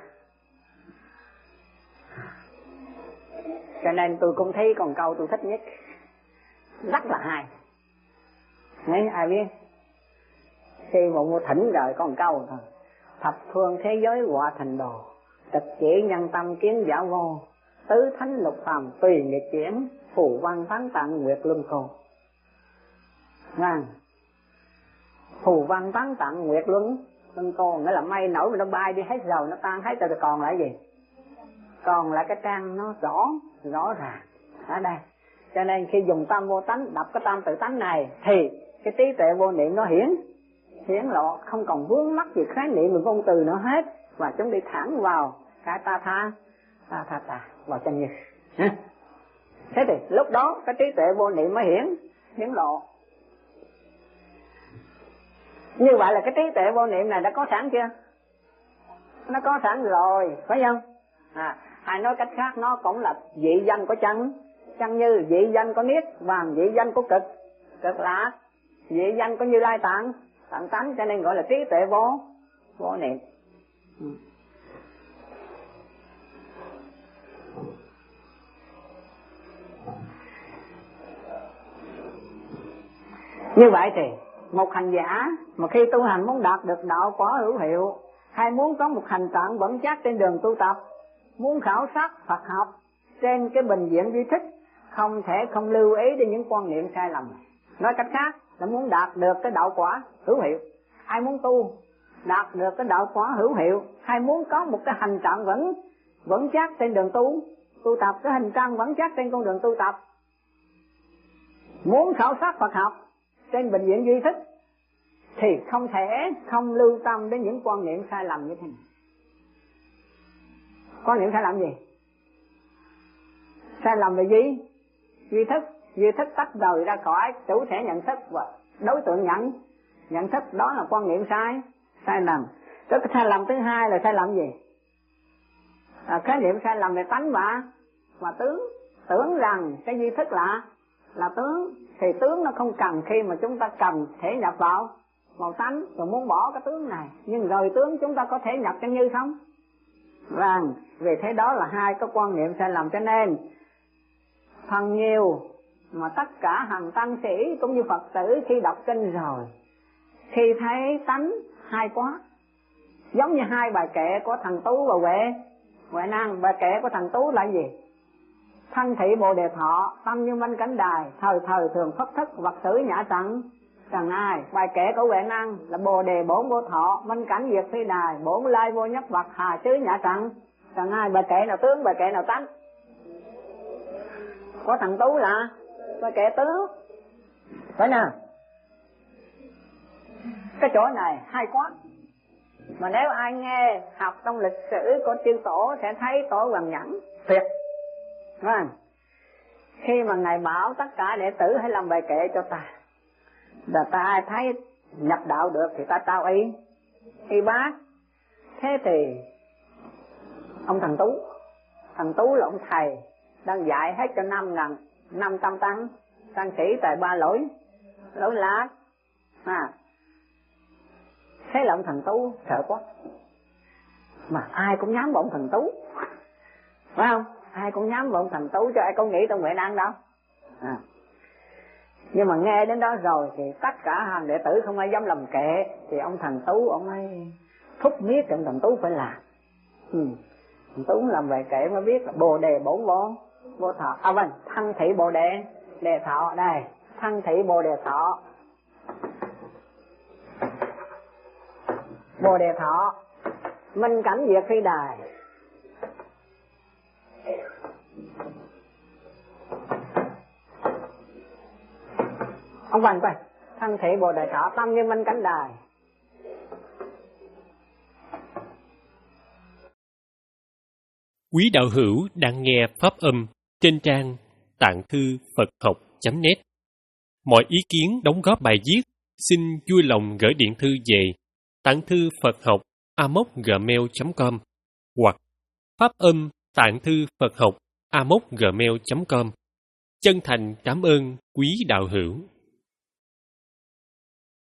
Cho nên tôi cũng thấy còn câu tôi thích nhất, rất là hay. Đấy, ai biết? Khi mà mua thỉnh rồi còn câu thôi: thập phương thế giới hòa thành đồ, trực chỉ nhân tâm kiến giả vô, tứ thánh lục phàm tùy nghịch chuyển, phù văn phán tạng nguyệt luân cô. Vâng, phù văn phán tạng nguyệt luân luân cô nghĩa là mây nổi mà nó bay đi hết rồi, nó tan hết rồi, thì còn lại gì? Còn lại cái trang nó rõ rõ ràng ở đây. Cho nên khi dùng tam vô tánh đập cái tam tự tánh này, thì cái trí tuệ vô niệm nó hiển hiển lộ, không còn vướng mắc gì khái niệm và ngôn từ nữa hết, và chúng đi thẳng vào cái ta tha ta tha ta vào chân như. Thế thì lúc đó cái trí tuệ vô niệm mới hiển hiển lộ. Như vậy là cái trí tuệ vô niệm này đã có sẵn chưa? Nó có sẵn rồi, phải không? À, hay nói cách khác, nó cũng là vị danh của chân chân như, vị danh của niết bàn, vị danh của cực cực lạc, vị danh của Như Lai tạng tạng tánh, cho nên gọi là trí tuệ vô vô niệm. Ừ. Như vậy thì một hành giả mà khi tu hành muốn đạt được đạo quả hữu hiệu, hay muốn có một hành trạng vững chắc trên đường tu tập, muốn khảo sát Phật học trên cái bình diện duy thức, không thể không lưu ý đến những quan niệm sai lầm. Nói cách khác là muốn đạt được cái đạo quả hữu hiệu. Ai muốn tu đạt được cái đạo quả hữu hiệu, hay muốn có một cái hành trạng vững vững chắc trên đường tu tu tập, cái hành trang vững chắc trên con đường tu tập, muốn khảo sát Phật học trên bình diện duy thức, thì không thể không lưu tâm đến những quan niệm sai lầm như thế này. Quan niệm sai lầm gì? Sai lầm về gì? Duy thức. Duy thức tách rời ra khỏi chủ thể nhận thức và đối tượng nhận nhận thức, đó là quan niệm sai sai lầm. Cái sai lầm thứ hai là sai lầm gì? À, khái niệm sai lầm về tánh và và tướng. Tưởng rằng cái duy thức là là tướng, thì tướng nó không cần, khi mà chúng ta cần thể nhập vào vào tánh, rồi muốn bỏ cái tướng này, nhưng rồi tướng chúng ta có thể nhập chân như không? Vâng, vì thế đó là hai cái quan niệm sai lầm. Cho nên phần nhiều mà tất cả hàng tăng sĩ cũng như Phật tử khi đọc kinh rồi, khi thấy tánh hai quá, giống như hai bài kệ của thằng Tú và Huệ Huệ Năng. Bài kệ của thằng Tú là gì? Thân thị bồ đề thọ, tâm như minh cảnh đài, thời thời thường phất thức, vật sử nhã tận trần ai. Bài kệ của Huệ Năng là bồ đề bổn vô thọ, minh cảnh diệt phi đài, bổn lai vô nhất vật, hà xứ nhã tận trần ai. Bài kệ nào tướng, bài kệ nào tánh? Của thằng Tú là bài kệ tướng, phải nào? Cái chỗ này hay quá, mà nếu ai nghe học trong lịch sử của chư tổ sẽ thấy tổ Hoàng Nhẫn tuyệt. Vâng, khi mà ngài bảo tất cả đệ tử hãy làm bài kệ cho ta, và ta ai thấy nhập đạo được thì ta trao y y bác. Thế thì ông thằng Tú, thằng Tú là ông thầy đang dạy hết cho năm ngàn năm trăm tăng tăng sĩ tại ba lỗi lỗi lạc. À, thế là ông thằng Tú sợ quá, mà ai cũng nhắm vào ông thằng Tú, phải không? Ai cũng nhắm vào ông thằng Tú, cho ai có nghĩ trong Huệ Năng đâu. À, Nhưng mà nghe đến đó rồi thì tất cả hàng đệ tử không ai dám làm kệ, thì ông Thành Tú ông ấy thúc miết ông Thành Tú phải làm. Ừ. Thành Tú làm về kệ mới biết là Bồ Đề Bổn Vô Vô Thọ. À vâng, Thân Thị Bồ Đề Đề Thọ đây, Thân Thị Bồ Đề Thọ. Bồ Đề Thọ minh cảnh diệt phi đài. Ông Vành coi, Thân Thị Bồ Đề Thọ tâm như minh cảnh đài. Quý đạo hữu đang nghe pháp âm trên trang tạng thư Phật học chấm net. Mọi ý kiến đóng góp bài viết xin vui lòng gửi điện thư về tạng thư Phật học a m o c gmail chấm com hoặc pháp âm tạng thư Phật học a m o c gmail chấm com. Chân thành cảm ơn quý đạo hữu.